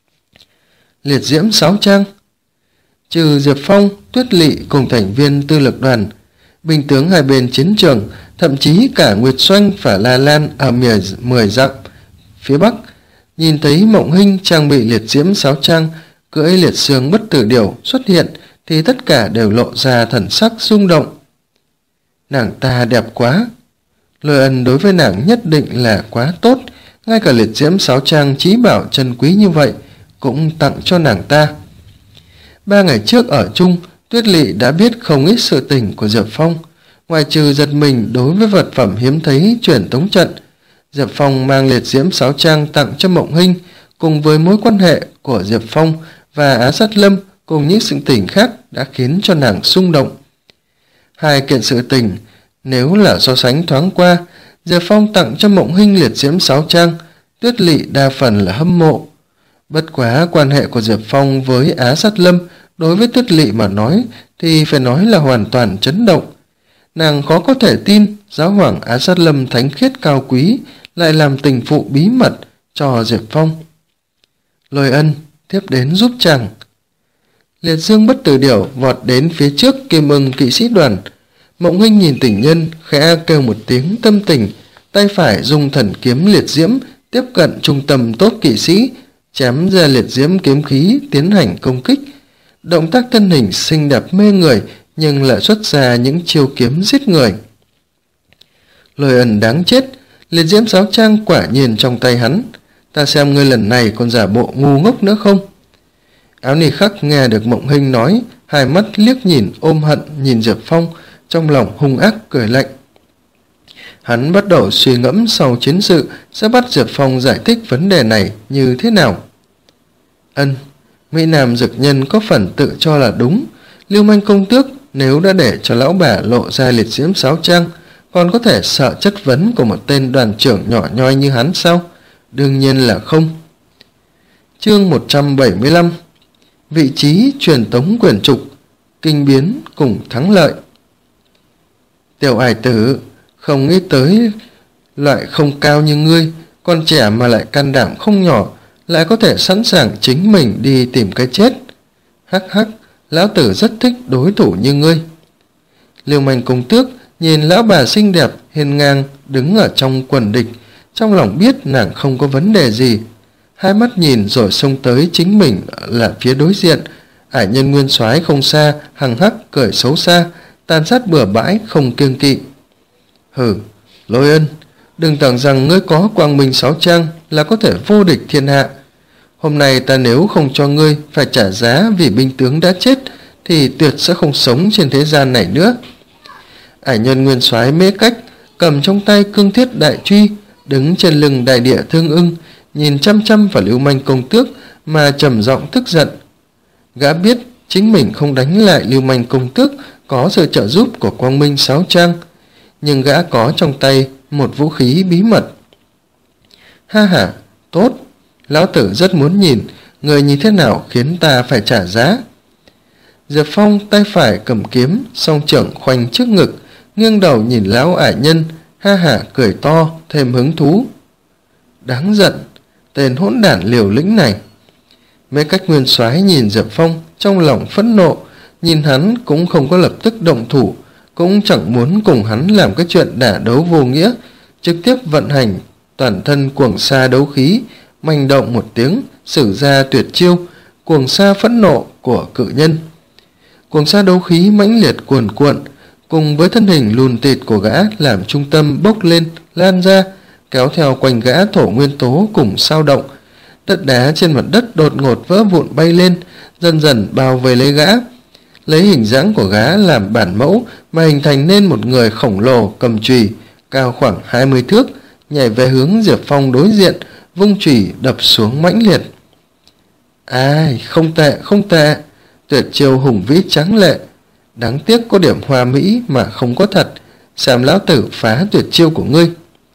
[SPEAKER 1] Liệt diễm sáo trang. Trừ Diệp Phong, Tuyết Lỵ cùng thành viên tư lực đoàn, binh tướng hai bên chiến trường, thậm chí cả Nguyệt Doanh và La Lan ở mười dặm phía Bắc, nhìn thấy Mộng Hinh trang bị liệt diễm sáo trang, cưỡi liệt xương bất tử điểu xuất hiện thì tất cả đều lộ ra thần sắc rung động. Nàng ta đẹp quá. Lôi Ân đối với nàng nhất định là quá tốt, ngay cả liệt diễm sáo trang chí bảo chân quý như vậy cũng tặng cho nàng ta. Ba ngày trước ở chung, Tuyết Lỵ đã biết không ít sự tình của Diệp Phong. Ngoài trừ giật mình đối với vật phẩm hiếm thấy truyền tống trận, Diệp Phong mang liệt diễm sáo trang tặng cho Mộng Hinh, cùng với mối quan hệ của Diệp Phong và Á Sát Lâm cùng những sự tình khác đã khiến cho nàng xung động. Hai kiện sự tình, nếu là so sánh thoáng qua, Diệp Phong tặng cho Mộng Hinh liệt diễm sáo trang, Tuyết Lỵ đa phần là hâm mộ. Bất quá quan hệ của Diệp Phong với Á Sát Lâm đối với Tuyết Lỵ mà nói thì phải nói là hoàn toàn chấn động. Nàng khó có thể tin giáo hoàng Á Sát Lâm thánh khiết cao quý lại làm tình phụ bí mật cho Diệp Phong. Lôi Ân tiếp đến giúp chàng. Liệt dương bất tử điểu vọt đến phía trước Kim Ưng kỵ sĩ đoàn. Mộng Hinh nhìn tình nhân khẽ kêu một tiếng tâm tình, tay phải dùng thần kiếm liệt diễm tiếp cận trung tâm tốt kỵ sĩ, chém ra liệt diễm kiếm khí tiến hành công kích. Động tác thân hình xinh đẹp mê người nhưng lại xuất ra những chiêu kiếm giết người. Lôi Ân đáng chết, liệt diễm sáo trang quả nhiên trong tay hắn. Ta xem ngươi lần này còn giả bộ ngu ngốc nữa không? Áo Ni Khắc nghe được Mộng Hinh nói, hai mắt liếc nhìn ôm hận nhìn Diệp Phong, trong lòng hung ác cười lạnh. Hắn bắt đầu suy ngẫm sau chiến sự sẽ bắt Diệp Phong giải thích vấn đề này như thế nào. Ân, Mỹ Nam dực nhân có phần tự cho là đúng. Lưu Manh công tước nếu đã để cho lão bà lộ ra liệt diễm sáo trang, còn có thể sợ chất vấn của một tên đoàn trưởng nhỏ nhoi như hắn sao? Đương nhiên là không. Chương một trăm bảy mươi lăm. Vị trí truyền tống quyền trục, kinh biến cùng thắng lợi. Tiểu Ải tử, không nghĩ tới loại không cao như ngươi, con trẻ mà lại can đảm không nhỏ, lại có thể sẵn sàng chính mình đi tìm cái chết. Hắc hắc, lão tử rất thích đối thủ như ngươi. Lưu Manh công tước nhìn lão bà xinh đẹp hiên ngang đứng ở trong quần địch, trong lòng biết nàng không có vấn đề gì. Hai mắt nhìn rồi xông tới chính mình là phía đối diện. Ải Nhân Nguyên Soái không xa, hằng hắc cười xấu xa, tàn sát bừa bãi không kiêng kỵ. Hừ, Lôi Ân, đừng tưởng rằng ngươi có quang minh sáu trang là có thể vô địch thiên hạ. Hôm nay ta nếu không cho ngươi phải trả giá vì binh tướng đã chết thì tuyệt sẽ không sống trên thế gian này nữa. Ải Nhân Nguyên Soái Mễ Cách cầm trong tay cương thiết đại truy, đứng trên lưng đại địa Thương Ưng, nhìn chăm chăm vào Lưu Manh công tước mà trầm giọng tức giận. Gã biết chính mình không đánh lại Lưu Manh công tước có sự trợ giúp của quang minh sáu trang, nhưng gã có trong tay một vũ khí bí mật. Ha ha, tốt, lão tử rất muốn nhìn người như thế nào khiến ta phải trả giá. Diệp Phong tay phải cầm kiếm, song trưởng khoanh trước ngực, nghiêng đầu nhìn lão Ải Nhân, ha ha cười to thêm hứng thú. Đáng giận, tên hỗn đản liều lĩnh này. Mấy cách Nguyên Soái nhìn Diệp Phong trong lòng phẫn nộ, nhìn hắn cũng không có lập tức động thủ, cũng chẳng muốn cùng hắn làm cái chuyện đả đấu vô nghĩa, trực tiếp vận hành toàn thân cuồng sa đấu khí, manh động một tiếng, sử ra tuyệt chiêu cuồng sa phẫn nộ của cự nhân. Cuồng sa đấu khí mãnh liệt cuồn cuộn, cùng với thân hình lùn tịt của gã làm trung tâm bốc lên, lan ra, kéo theo quanh gã thổ nguyên tố cùng sao động. Đất đá trên mặt đất đột ngột vỡ vụn bay lên, dần dần bao vây lấy gã, lấy hình dáng của gã làm bản mẫu mà hình thành nên một người khổng lồ cầm chùy, cao khoảng hai mươi thước, nhảy về hướng Diệp Phong đối diện, vung chùy đập xuống mãnh liệt. Ai, không tệ, không tệ, tuyệt chiêu hùng vĩ tráng lệ, đáng tiếc có điểm hoa mỹ mà không có thật, xem lão tử phá tuyệt chiêu của ngươi.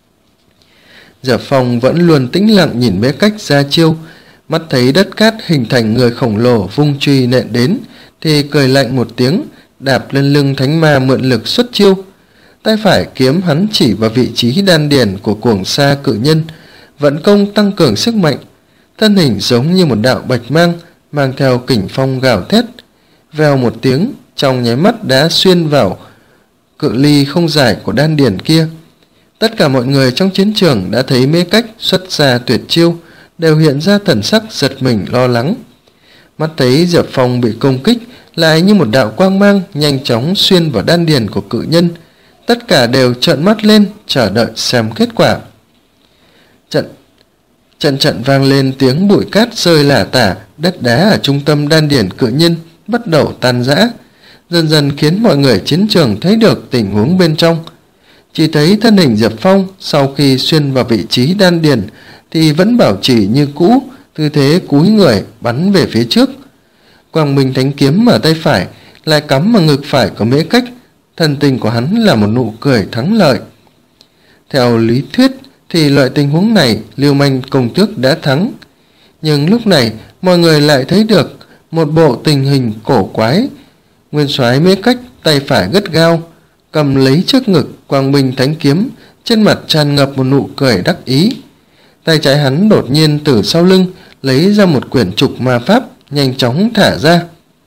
[SPEAKER 1] Diệp Phong vẫn luôn tĩnh lặng nhìn Mễ Cách ra chiêu, mắt thấy đất cát hình thành người khổng lồ vung chùy nện đến, thì cười lạnh một tiếng, đạp lên lưng thánh ma mượn lực xuất chiêu. Tay phải kiếm hắn chỉ vào vị trí đan điền của cuồng sa cự nhân, vận công tăng cường sức mạnh, thân hình giống như một đạo bạch mang, mang theo kình phong gào thét, vèo một tiếng, trong nháy mắt đã xuyên vào cự ly không dài của đan điền kia. Tất cả mọi người trong chiến trường đã thấy Mễ Cách xuất ra tuyệt chiêu, đều hiện ra thần sắc giật mình lo lắng. Mắt thấy Diệp Phong bị công kích, lại như một đạo quang mang nhanh chóng xuyên vào đan điền của cự nhân, tất cả đều trợn mắt lên chờ đợi xem kết quả. Trận trận trận vang lên tiếng bụi cát rơi lả tả, đất đá ở trung tâm đan điền cự nhân bắt đầu tan rã, dần dần khiến mọi người chiến trường thấy được tình huống bên trong. Chỉ thấy thân hình Diệp Phong sau khi xuyên vào vị trí đan điền thì vẫn bảo trì như cũ, tư thế cúi người bắn về phía trước. Quang Minh Thánh Kiếm ở tay phải lại cắm vào ngực phải của Mễ Cách, thần tình của hắn là một nụ cười thắng lợi. Theo lý thuyết thì loại tình huống này Lưu Manh công tước đã thắng, nhưng lúc này mọi người lại thấy được một bộ tình hình cổ quái. Nguyên soái Mễ Cách tay phải gắt gao cầm lấy trước ngực Quang Minh Thánh Kiếm, trên mặt tràn ngập một nụ cười đắc ý. Tay trái hắn đột nhiên từ sau lưng lấy ra một quyển trục ma pháp, nhanh chóng thả ra.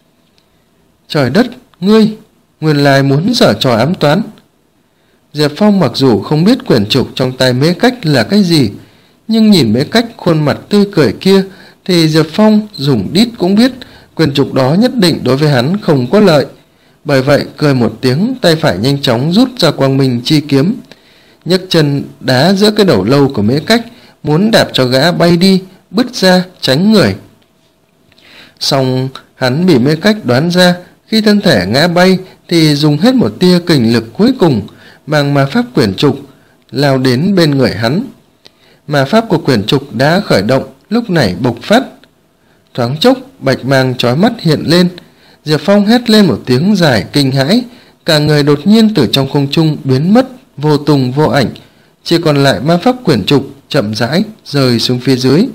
[SPEAKER 1] Trời đất, ngươi nguyên lai muốn giở trò ám toán. Diệp Phong mặc dù không biết quyển trục trong tay Mễ Cách là cái gì, nhưng nhìn Mễ Cách khuôn mặt tươi cười kia thì Diệp Phong dùng đít cũng biết quyển trục đó nhất định đối với hắn không có lợi. Bởi vậy cười một tiếng, tay phải nhanh chóng rút ra Quang Minh chi kiếm, nhấc chân đá giữa cái đầu lâu của Mễ Cách, muốn đạp cho gã bay đi, bứt ra tránh người. Song hắn bị Mễ Cách đoán ra, khi thân thể ngã bay thì dùng hết một tia kình lực cuối cùng, mang ma pháp quyển trục lao đến bên người hắn. Ma pháp của quyển trục đã khởi động, lúc này bộc phát. Thoáng chốc bạch mang chói mắt hiện lên, Diệp Phong hét lên một tiếng dài kinh hãi, cả người đột nhiên từ trong không trung biến mất vô tung vô ảnh, chỉ còn lại ma pháp quyển trục chậm rãi rơi xuống phía dưới.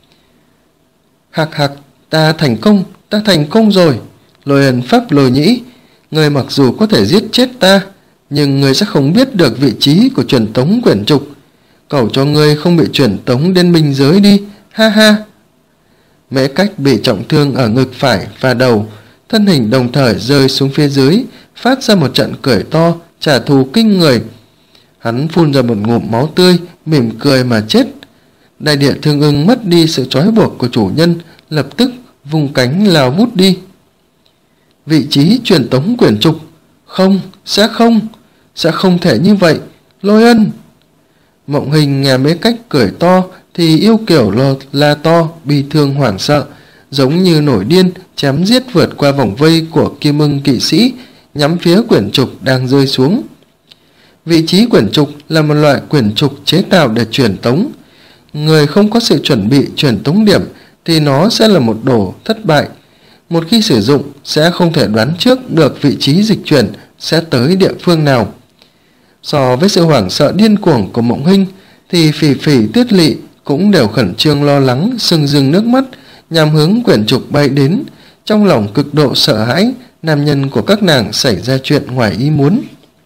[SPEAKER 1] Hạc hạc, ta thành công, ta thành công rồi. Lôi ẩn pháp lôi nhĩ, người mặc dù có thể giết chết ta, nhưng người sẽ không biết được vị trí của truyền tống quyển trục. Cầu cho người không bị truyền tống đến minh giới đi, ha ha. Mễ Cách bị trọng thương ở ngực phải và đầu, thân hình đồng thời rơi xuống phía dưới, phát ra một trận cười to, trả thù kinh người. Hắn phun ra một ngụm máu tươi, mỉm cười mà chết. Đại địa thương ưng mất đi sự trói buộc của chủ nhân, lập tức vùng cánh lao vút đi. Vị trí truyền tống quyển trục, không, sẽ không, sẽ không thể như vậy, Lôi Ân. Mộng Hình nghe Mễ Cách cười to thì yêu kiểu lo la to, bi thương hoảng sợ, giống như nổi điên chém giết vượt qua vòng vây của Kim Ưng kỵ sĩ, nhắm phía quyển trục đang rơi xuống. Vị trí quyển trục là một loại quyển trục chế tạo để truyền tống. Người không có sự chuẩn bị truyền tống điểm thì nó sẽ là một đồ thất bại. Một khi sử dụng sẽ không thể đoán trước được vị trí dịch chuyển sẽ tới địa phương nào. So với sự hoảng sợ điên cuồng của Mộng Hinh thì Phỉ Phỉ, Tuyết Lị cũng đều khẩn trương lo lắng, sưng rưng nước mắt nhằm hướng quyển trục bay đến, trong lòng cực độ sợ hãi nam nhân của các nàng xảy ra chuyện ngoài ý muốn.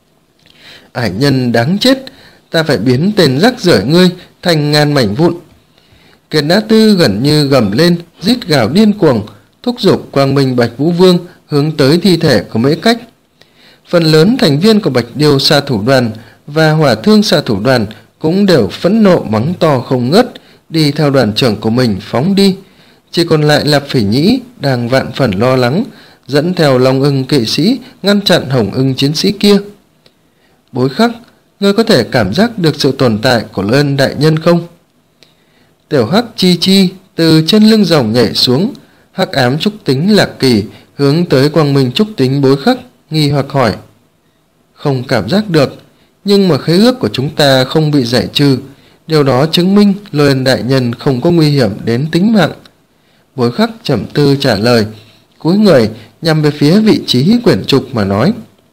[SPEAKER 1] Ải nhân đáng chết, ta phải biến tên rắc rưởi ngươi thành ngàn mảnh vụn. Kiệt Đã Tư gần như gầm lên, rít gào điên cuồng, thúc giục Quang Minh Bạch Vũ Vương hướng tới thi thể của Mễ Cách. Phần lớn thành viên của Bạch Điêu xạ thủ đoàn và Hỏa Thương xạ thủ đoàn cũng đều phẫn nộ mắng to không ngớt, đi theo đoàn trưởng của mình phóng đi. Chỉ còn lại Lạp Phỉ Nhĩ đang vạn phần lo lắng, dẫn theo Long Ưng kỵ sĩ ngăn chặn Hồng Ưng chiến sĩ kia. Bối Khắc, ngươi có thể cảm giác được sự tồn tại của Lôi Ân đại nhân không? Tiểu Hắc Chi Chi từ trên lưng rồng nhảy xuống. Hắc ám trúc tính Lạc Kỳ hướng tới quang minh trúc tính Bối Khắc, nghi hoặc hỏi. Không cảm giác được, nhưng mà khế ước của chúng ta không bị giải trừ, điều đó chứng minh Lôi Ân đại nhân không có nguy hiểm đến tính mạng. Bối Khắc trầm tư trả lời, cúi người nhằm về phía vị trí quyển trục mà nói.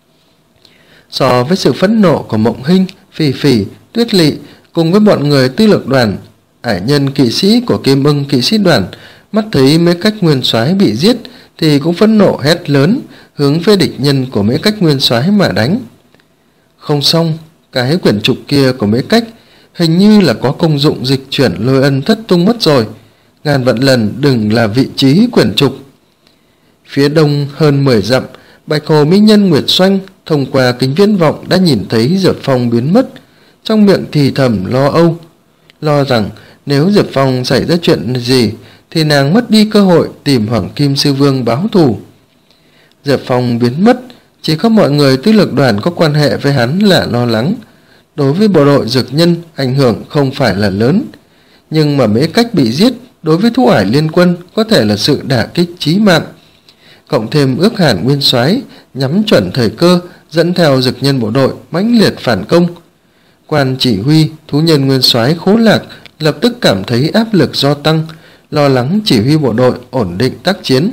[SPEAKER 1] So với sự phẫn nộ của Mộng Hinh, Phỉ Phỉ, Tuyết Lị cùng với bọn người tư lược đoàn, ải nhân kỵ sĩ của Kim Ưng kỵ sĩ đoàn mắt thấy Mễ Cách nguyên soái bị giết thì cũng phẫn nộ hét lớn, hướng về địch nhân của Mễ Cách nguyên soái mà đánh. Không xong, cái quyển trục kia của Mễ Cách hình như là có công dụng dịch chuyển Lôi Ân thất tung mất rồi, ngàn vạn lần đừng là vị trí quyển trục. Phía đông hơn mười dặm, Bạch Hồ Mỹ Nhân Nguyệt Xoanh thông qua kính viễn vọng đã nhìn thấy Diệp Phong biến mất, trong miệng thì thầm lo âu, lo rằng nếu Diệp Phong xảy ra chuyện gì thì nàng mất đi cơ hội tìm Hoàng Kim Sư Vương báo thù. Diệp Phong biến mất, chỉ có mọi người tư lược đoàn có quan hệ với hắn là lo lắng. Đối với bộ đội dược nhân, ảnh hưởng không phải là lớn, nhưng mà Mễ Cách bị giết đối với Thu Ải Liên Quân có thể là sự đả kích chí mạng. Cộng thêm Ước Hàn nguyên soái nhắm chuẩn thời cơ, dẫn theo dược nhân bộ đội mãnh liệt phản công. Quan chỉ huy thú nhân nguyên soái Khố Lạc lập tức cảm thấy áp lực do tăng, lo lắng chỉ huy bộ đội ổn định tác chiến.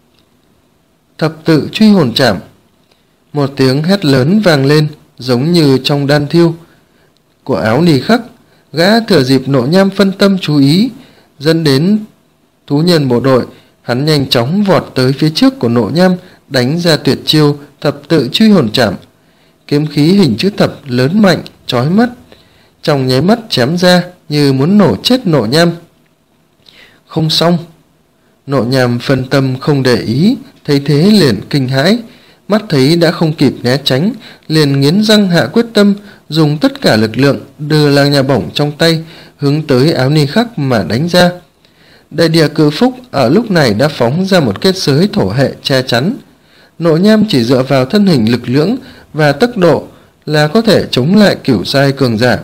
[SPEAKER 1] Thập tự truy hồn trảm. Một tiếng hét lớn vang lên, giống như trong đan thiêu của Áo Nì Khắc. Gã thừa dịp nộ nham phân tâm chú ý, dẫn đến thú nhân bộ đội. Hắn nhanh chóng vọt tới phía trước của nộ nham, đánh ra tuyệt chiêu thập tự truy hồn trảm. Kiếm khí hình chữ thập lớn mạnh, chói mắt, trong nháy mắt chém ra như muốn nổ chết nộ nham. Không xong. Nộ nham phân tâm không để ý, thấy thế liền kinh hãi, mắt thấy đã không kịp né tránh, liền nghiến răng hạ quyết tâm, dùng tất cả lực lượng đưa lang nha bổng trong tay hướng tới Áo Ni Khắc mà đánh ra. Đại địa cự phúc ở lúc này đã phóng ra một kết giới thổ hệ che chắn. Nộ nham chỉ dựa vào thân hình lực lưỡng và tốc độ là có thể chống lại cửu giai cường giả.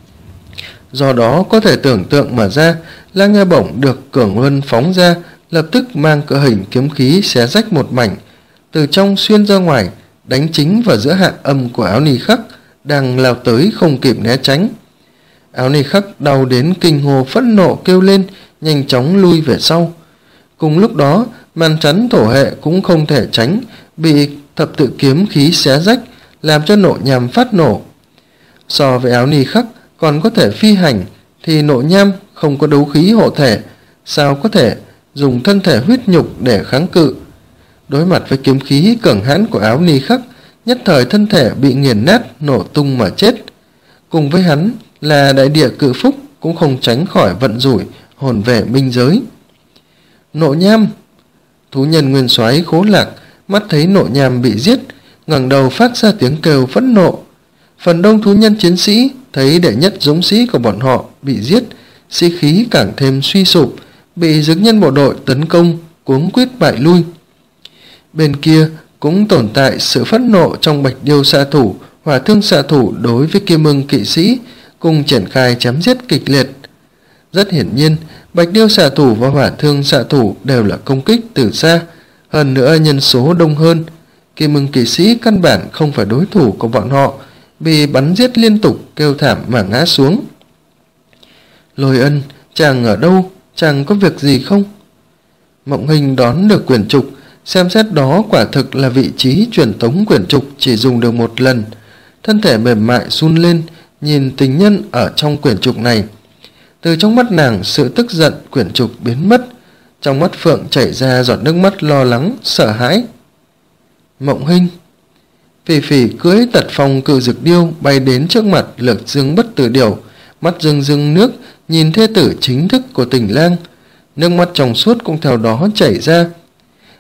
[SPEAKER 1] Do đó có thể tưởng tượng mà ra, lang nha bổng được Cường Luân phóng ra lập tức mang cỡ hình kiếm khí xé rách một mảnh, từ trong xuyên ra ngoài, đánh chính vào giữa hạ âm của Áo Ni Khắc đang lao tới không kịp né tránh. Áo Ni Khắc đau đến kinh hồ phẫn nộ kêu lên, nhanh chóng lui về sau. Cùng lúc đó, màn chắn thổ hệ cũng không thể tránh, bị thập tự kiếm khí xé rách, làm cho nộ nham phát nổ. So với Áo Ni Khắc còn có thể phi hành, thì nộ nham không có đấu khí hộ thể, sao có thể dùng thân thể huyết nhục để kháng cự. Đối mặt với kiếm khí cường hãn của Áo Ni Khắc, nhất thời thân thể bị nghiền nát, nổ tung mà chết. Cùng với hắn là đại địa cự phúc cũng không tránh khỏi vận rủi hồn về minh giới. Nộ nham. Thú nhân nguyên soái Khố Lạc mắt thấy nộ nham bị giết, ngẩng đầu phát ra tiếng kêu phẫn nộ. Phần đông thú nhân chiến sĩ thấy đệ nhất dũng sĩ của bọn họ bị giết, sĩ khí càng thêm suy sụp, bị dực nhân bộ đội tấn công, cuống quýt bại lui. Bên kia cũng tồn tại sự phẫn nộ trong Bạch Điêu xạ thủ, Hỏa Thương xạ thủ đối với Kim Ưng kỵ sĩ, cùng triển khai chém giết kịch liệt. Rất hiển nhiên, Bạch Điêu xạ thủ và Hỏa Thương xạ thủ đều là công kích từ xa, hơn nữa nhân số đông hơn. Kim Ưng kỵ sĩ căn bản không phải đối thủ của bọn họ, bị bắn giết liên tục kêu thảm mà ngã xuống. Lôi Ân, chàng ở đâu? Chàng có việc gì không? Mộng Hình đón được quyển trục, xem xét đó quả thực là vị trí truyền tống quyển trục chỉ dùng được một lần. Thân thể mềm mại run lên, nhìn tình nhân ở trong quyển trục này. Từ trong mắt nàng, sự tức giận quyển trục biến mất, trong mắt Phượng chảy ra giọt nước mắt lo lắng, sợ hãi. Mộng Hình. Phỉ Phỉ cưỡi Tật Phong cự dực điêu bay đến trước mặt Lược Dương Bất Tử Điểu, mắt rưng rưng nước, nhìn thê tử chính thức của Tình Lang. Nước mắt trong suốt cũng theo đó chảy ra.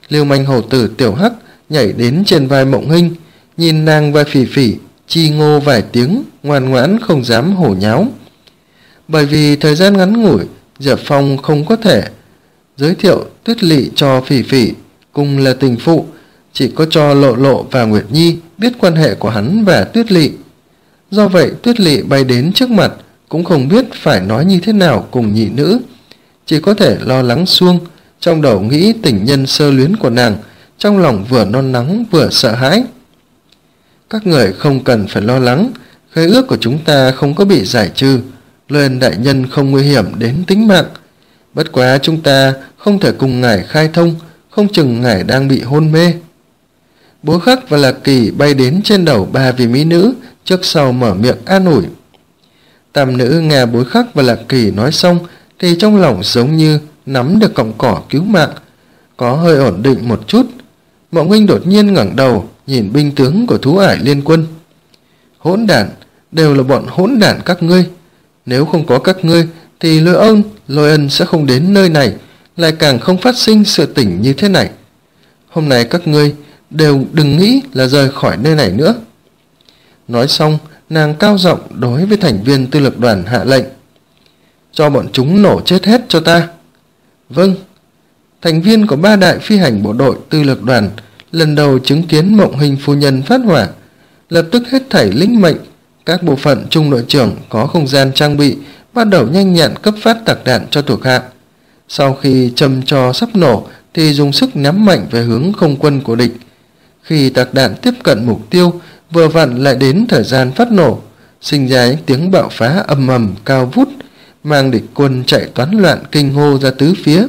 [SPEAKER 1] Lưu manh hầu tử Tiểu Hắc nhảy đến trên vai Mộng Hinh, nhìn nàng và Phỉ Phỉ chi ngô vài tiếng, ngoan ngoãn không dám hổ nháo. Bởi vì thời gian ngắn ngủi, Diệp Phong không có thể giới thiệu Tuyết Lỵ cho Phỉ Phỉ cùng là tình phụ, chỉ có cho Lộ Lộ và Nguyệt Nhi biết quan hệ của hắn và Tuyết Lỵ. Do vậy Tuyết Lỵ bay đến trước mặt cũng không biết phải nói như thế nào cùng nhị nữ, chỉ có thể lo lắng suông, trong đầu nghĩ tình nhân sơ luyến của nàng, trong lòng vừa non nắng vừa sợ hãi. Các người không cần phải lo lắng, khế ước của chúng ta không có bị giải trừ, Lôi Ân đại nhân không nguy hiểm đến tính mạng. Bất quá chúng ta không thể cùng ngài khai thông, không chừng ngài đang bị hôn mê. Bối Khắc và Lạc Kỳ bay đến trên đầu ba vị mỹ nữ, trước sau mở miệng an ủi. Tam nữ nghe Bối Khắc và Lạc Kỳ nói xong thì trong lòng giống như nắm được cọng cỏ cứu mạng, có hơi ổn định một chút. Mộng Hinh đột nhiên ngẩng đầu nhìn binh tướng của Thú Ải Liên Quân. Hỗn đản, đều là bọn hỗn đản các ngươi. Nếu không có các ngươi thì Lôi Ân, Lôi Ân sẽ không đến nơi này, lại càng không phát sinh sự tình như thế này. Hôm nay các ngươi đều đừng nghĩ là rời khỏi nơi này nữa. Nói xong, nàng cao giọng đối với thành viên tư lược đoàn hạ lệnh. Cho bọn chúng nổ chết hết cho ta. Vâng. Thành viên của ba đại phi hành bộ đội tư lược đoàn lần đầu chứng kiến Mộng Hinh phu nhân phát hỏa, lập tức hết thảy lĩnh mệnh. Các bộ phận trung đội trưởng có không gian trang bị bắt đầu nhanh nhẹn cấp phát tạc đạn cho thuộc hạ. Sau khi châm cho sắp nổ thì dùng sức nhắm mạnh về hướng không quân của địch. Khi tạc đạn tiếp cận mục tiêu, vừa vặn lại đến thời gian phát nổ, sinh ra những tiếng bạo phá ầm ầm cao vút, mang địch quân chạy toán loạn kinh hô ra tứ phía.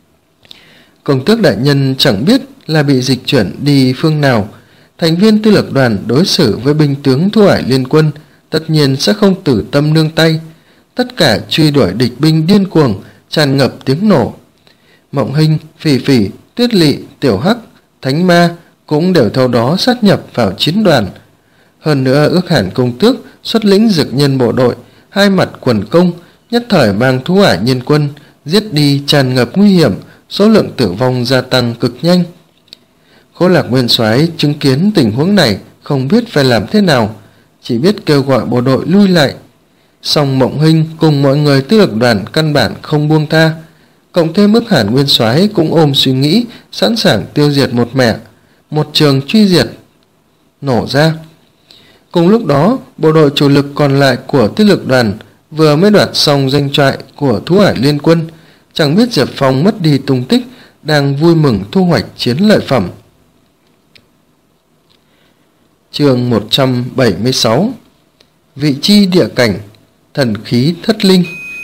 [SPEAKER 1] Công tước đại nhân chẳng biết là bị dịch chuyển đi phương nào. Thành viên tư lược đoàn đối xử với binh tướng Thú Ải Liên Quân tất nhiên sẽ không tử tâm nương tay. Tất cả truy đuổi địch binh điên cuồng, tràn ngập tiếng nổ. Mộng Hinh, Phỉ Phỉ, Tuyết Lỵ, Tiểu Hắc, Thánh Ma cũng đều theo đó sát nhập vào chiến đoàn. Hơn nữa Ước Hàn công tước xuất lĩnh dực nhân bộ đội, hai mặt quần công, nhất thời mang Thú Ải Nhân Quân giết đi tràn ngập nguy hiểm, số lượng tử vong gia tăng cực nhanh. Khố Lạc Nguyên Soái chứng kiến tình huống này không biết phải làm thế nào, chỉ biết kêu gọi bộ đội lui lại. Song Mộng Hinh cùng mọi người tư lược đoàn căn bản không buông tha, cộng thêm Ước Hàn Nguyên Soái cũng ôm suy nghĩ sẵn sàng tiêu diệt một mẻ, một trường truy diệt nổ ra. Cùng lúc đó, bộ đội chủ lực còn lại của tư lược đoàn vừa mới đoạt xong doanh trại của Thú Ải Liên Quân, chẳng biết Diệp Phong mất đi tung tích, đang vui mừng thu hoạch chiến lợi phẩm. Chương một trăm bảy mươi sáu. Vị chi địa cảnh, thần khí thất linh.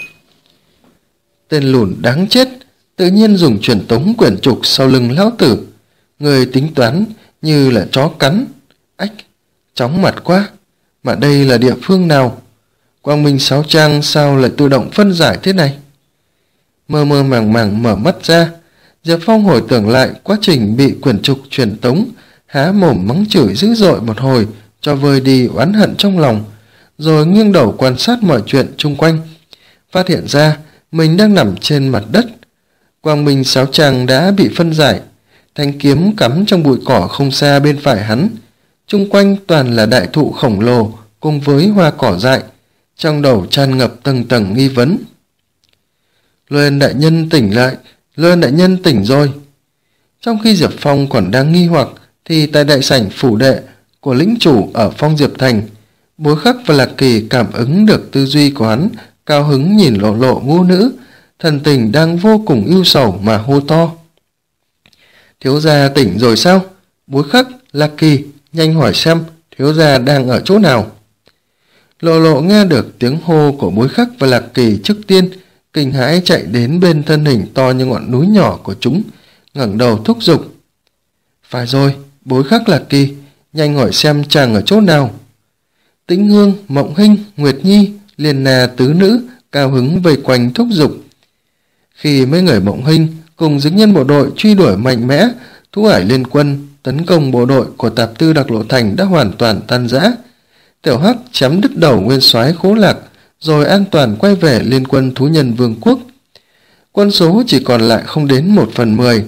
[SPEAKER 1] Tên lùn đáng chết, tự nhiên dùng truyền tống quyển trục sau lưng lão tử. Người tính toán như là chó cắn. Ách, chóng mặt quá, mà đây là địa phương nào? Quang Minh Sáu Trang sao lại tự động phân giải thế này? Mơ mơ màng màng mở mắt ra, Diệp Phong hồi tưởng lại quá trình bị quyển trục truyền tống, há mồm mắng chửi dữ dội một hồi cho vơi đi oán hận trong lòng, rồi nghiêng đầu quan sát mọi chuyện chung quanh, phát hiện ra mình đang nằm trên mặt đất. Quang Minh Sáu Trang đã bị phân giải, thanh kiếm cắm trong bụi cỏ không xa bên phải hắn, chung quanh toàn là đại thụ khổng lồ cùng với hoa cỏ dại, trong đầu tràn ngập tầng tầng nghi vấn. Lôi Ân đại nhân tỉnh lại, Lôi Ân đại nhân tỉnh rồi. Trong khi Diệp Phong còn đang nghi hoặc thì tại đại sảnh phủ đệ của lĩnh chủ ở Phong Diệp Thành, Bối Khắc và Lạc Kỳ cảm ứng được tư duy của hắn, cao hứng nhìn Lộ Lộ ngu nữ, thần tình đang vô cùng ưu sầu mà hô to. Thiếu gia tỉnh rồi sao? Bối Khắc, Lạc Kỳ, nhanh hỏi xem thiếu gia đang ở chỗ nào. Lộ Lộ nghe được tiếng hô của Bối Khắc và Lạc Kỳ trước tiên, kinh hãi chạy đến bên thân hình to như ngọn núi nhỏ của chúng, ngẩng đầu thúc giục. Phải rồi, Bối Khắc, Lạc Kỳ, nhanh hỏi xem chàng ở chỗ nào. Tĩnh Hương, Mộng Hinh, Nguyệt Nhi, Liên Na tứ nữ cao hứng vây quanh thúc giục. Khi mấy người Mộng Hinh cùng dực nhân bộ đội truy đuổi mạnh mẽ, Thú Ải Liên Quân tấn công bộ đội của Tạp Tư Đặc Lộ Thành đã hoàn toàn tan rã. Tiểu Hắc chém đứt đầu nguyên soái Khố Lạc, rồi an toàn quay về Liên Quân Thú Nhân Vương quốc. Quân số chỉ còn lại không đến một phần mười,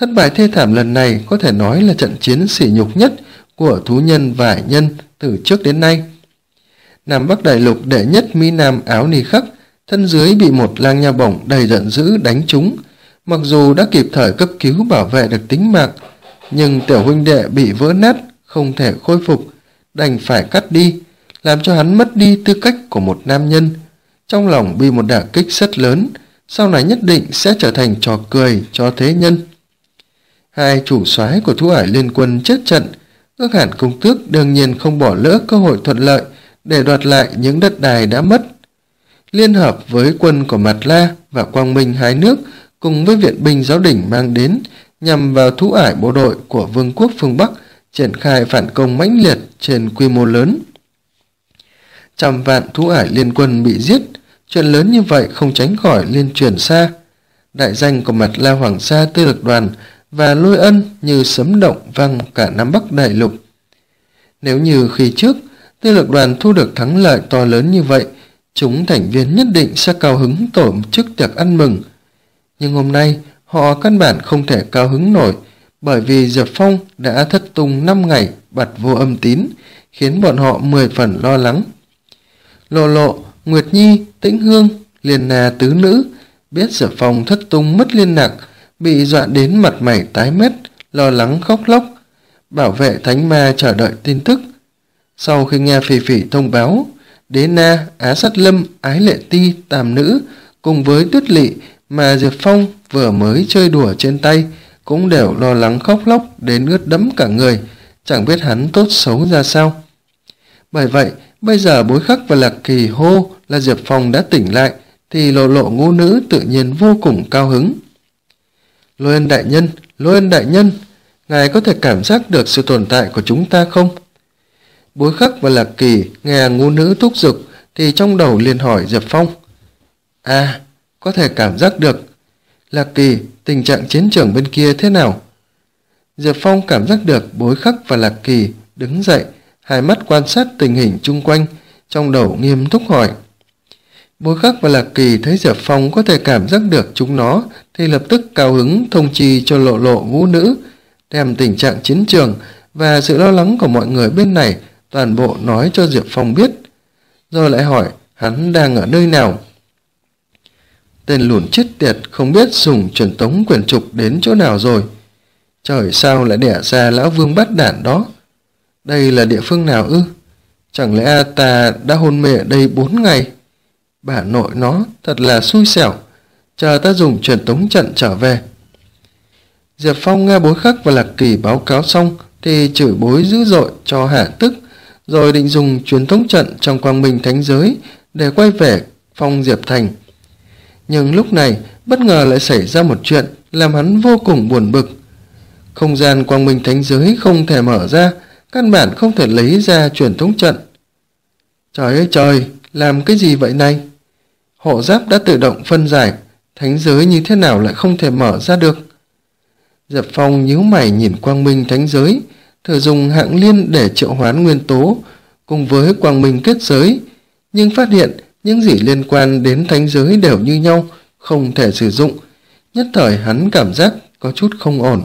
[SPEAKER 1] Thất bại thê thảm lần này có thể nói là trận chiến sỉ nhục nhất của thú nhân và hải nhân từ trước đến nay. Nam Bắc Đại Lục đệ nhất Mỹ Nam áo ni khắc, thân dưới bị một lang nha bổng đầy giận dữ đánh trúng. Mặc dù đã kịp thời cấp cứu bảo vệ được tính mạng, nhưng tiểu huynh đệ bị vỡ nát, không thể khôi phục, đành phải cắt đi, làm cho hắn mất đi tư cách của một nam nhân. Trong lòng bị một đả kích rất lớn, sau này nhất định sẽ trở thành trò cười cho thế nhân. Hai chủ soái của Thú Ải Liên Quân chết trận, Ước Hàn Công Tước đương nhiên không bỏ lỡ cơ hội thuận lợi để đoạt lại những đất đai đã mất. Liên hợp với quân của Mạt La và Quang Minh hai nước cùng với viện binh giáo đình mang đến nhằm vào Thú Ải bộ đội của Vương quốc phương Bắc triển khai phản công mãnh liệt trên quy mô lớn. Trăm vạn Thú Ải Liên Quân bị giết, chuyện lớn như vậy không tránh khỏi liên truyền xa. Đại danh của Mạt La Hoàng Sa Tư Lực Đoàn và Lôi Ân như sấm động vang cả Nam Bắc Đại Lục. Nếu như khi trước Tư Lực Đoàn thu được thắng lợi to lớn như vậy, chúng thành viên nhất định sẽ cao hứng tổ chức tiệc ăn mừng. Nhưng hôm nay họ căn bản không thể cao hứng nổi, bởi vì Diệp Phong đã thất tung năm ngày bặt vô âm tín, khiến bọn họ mười phần lo lắng. Lộ Lộ, Nguyệt Nhi, Tĩnh Hương, Liên Na tứ nữ biết Diệp Phong thất tung mất liên lạc, bị dọa đến mặt mày tái mét, lo lắng khóc lóc. Bảo vệ thánh ma chờ đợi tin tức. Sau khi nghe Phỉ Phỉ thông báo, Đế Na, Á Sát Lâm, Ái Lệ Ti, Tam nữ cùng với Tuyết Lị mà Diệp Phong vừa mới chơi đùa trên tay cũng đều lo lắng khóc lóc đến ướt đẫm cả người, chẳng biết hắn tốt xấu ra sao. Bởi vậy, bây giờ Bối Khắc và Lạc Kỳ hô là Diệp Phong đã tỉnh lại, thì Lộ Lộ ngũ nữ tự nhiên vô cùng cao hứng. Lôi Ân đại nhân, Lôi Ân đại nhân, ngài có thể cảm giác được sự tồn tại của chúng ta không? Bối Khắc và Lạc Kỳ nghe ngũ nữ thúc giục thì trong đầu liền hỏi Diệp Phong. À, có thể cảm giác được. Lạc Kỳ, tình trạng chiến trường bên kia thế nào? Diệp Phong cảm giác được Bối Khắc và Lạc Kỳ đứng dậy, hai mắt quan sát tình hình chung quanh, trong đầu nghiêm túc hỏi. Bối Khắc và Lạc Kỳ thấy Diệp Phong có thể cảm giác được chúng nó thì lập tức cao hứng thông chi cho Lộ Lộ ngũ nữ, đem tình trạng chiến trường và sự lo lắng của mọi người bên này toàn bộ nói cho Diệp Phong biết, rồi lại hỏi hắn đang ở nơi nào. Tên lùn chết tiệt không biết dùng truyền tống quyển trục đến chỗ nào rồi. Trời, sao lại đẻ ra lão vương bát đản đó? Đây là địa phương nào ư? Chẳng lẽ ta đã hôn mê ở đây bốn ngày? Bà nội nó thật là xui xẻo, chờ ta dùng truyền tống trận trở về. Diệp Phong nghe Bối Khắc và Lạc Kỳ báo cáo xong thì chửi bối dữ dội cho hả tức, rồi định dùng truyền tống trận trong Quang Minh Thánh Giới để quay về Phong Diệp Thành. Nhưng lúc này bất ngờ lại xảy ra một chuyện làm hắn vô cùng buồn bực. Không gian Quang Minh Thánh Giới không thể mở ra, căn bản không thể lấy ra truyền tống trận. Trời ơi trời, làm cái gì vậy này? Hộ giáp đã tự động phân giải, thánh giới như thế nào lại không thể mở ra được? Diệp Phong nhíu mày nhìn Quang Minh Thánh Giới, thử dùng hạng liên để triệu hoán nguyên tố cùng với Quang Minh kết giới, nhưng phát hiện những gì liên quan đến thánh giới đều như nhau, không thể sử dụng. Nhất thời hắn cảm giác có chút không ổn.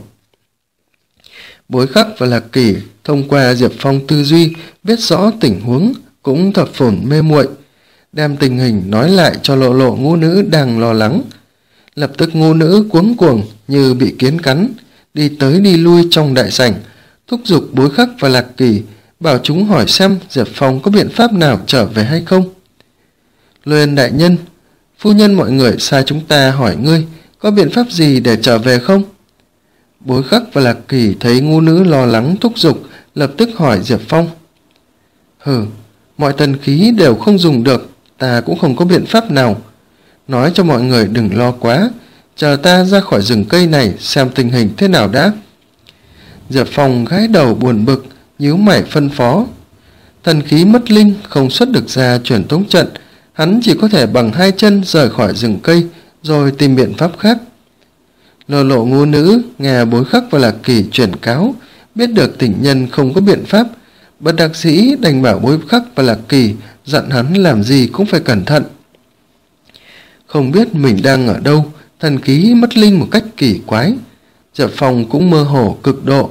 [SPEAKER 1] Bối Khắc và Lạc Kỳ thông qua Diệp Phong tư duy biết rõ tình huống, cũng thập phổn mê muội, đem tình hình nói lại cho Lộ Lộ ngũ nữ đang lo lắng. Lập tức ngũ nữ cuống cuồng như bị kiến cắn, đi tới đi lui trong đại sảnh, thúc giục Bối Khắc và Lạc Kỳ, bảo chúng hỏi xem Diệp Phong có biện pháp nào trở về hay không. Lôi Ân đại nhân, phu nhân mọi người sai chúng ta hỏi ngươi có biện pháp gì để trở về không? Bối Khắc và Lạc Kỳ thấy ngũ nữ lo lắng thúc giục, lập tức hỏi Diệp Phong. Hừ, mọi thần khí đều không dùng được, ta cũng không có biện pháp nào. Nói cho mọi người đừng lo quá, chờ ta ra khỏi rừng cây này xem tình hình thế nào đã. Diệp Phong gãi đầu buồn bực, nhíu mày phân phó. Thần khí mất linh không xuất được ra truyền tống trận, hắn chỉ có thể bằng hai chân rời khỏi rừng cây rồi tìm biện pháp khác. Lộ Lộ ngũ nữ nghe Bối Khắc và Lạc Kỳ truyền cáo, biết được tình nhân không có biện pháp, bất đắc dĩ đành bảo Bối Khắc và Lạc Kỳ dặn hắn làm gì cũng phải cẩn thận. Không biết mình đang ở đâu, thần khí mất linh một cách kỳ quái. Diệp Phong cũng mơ hồ cực độ.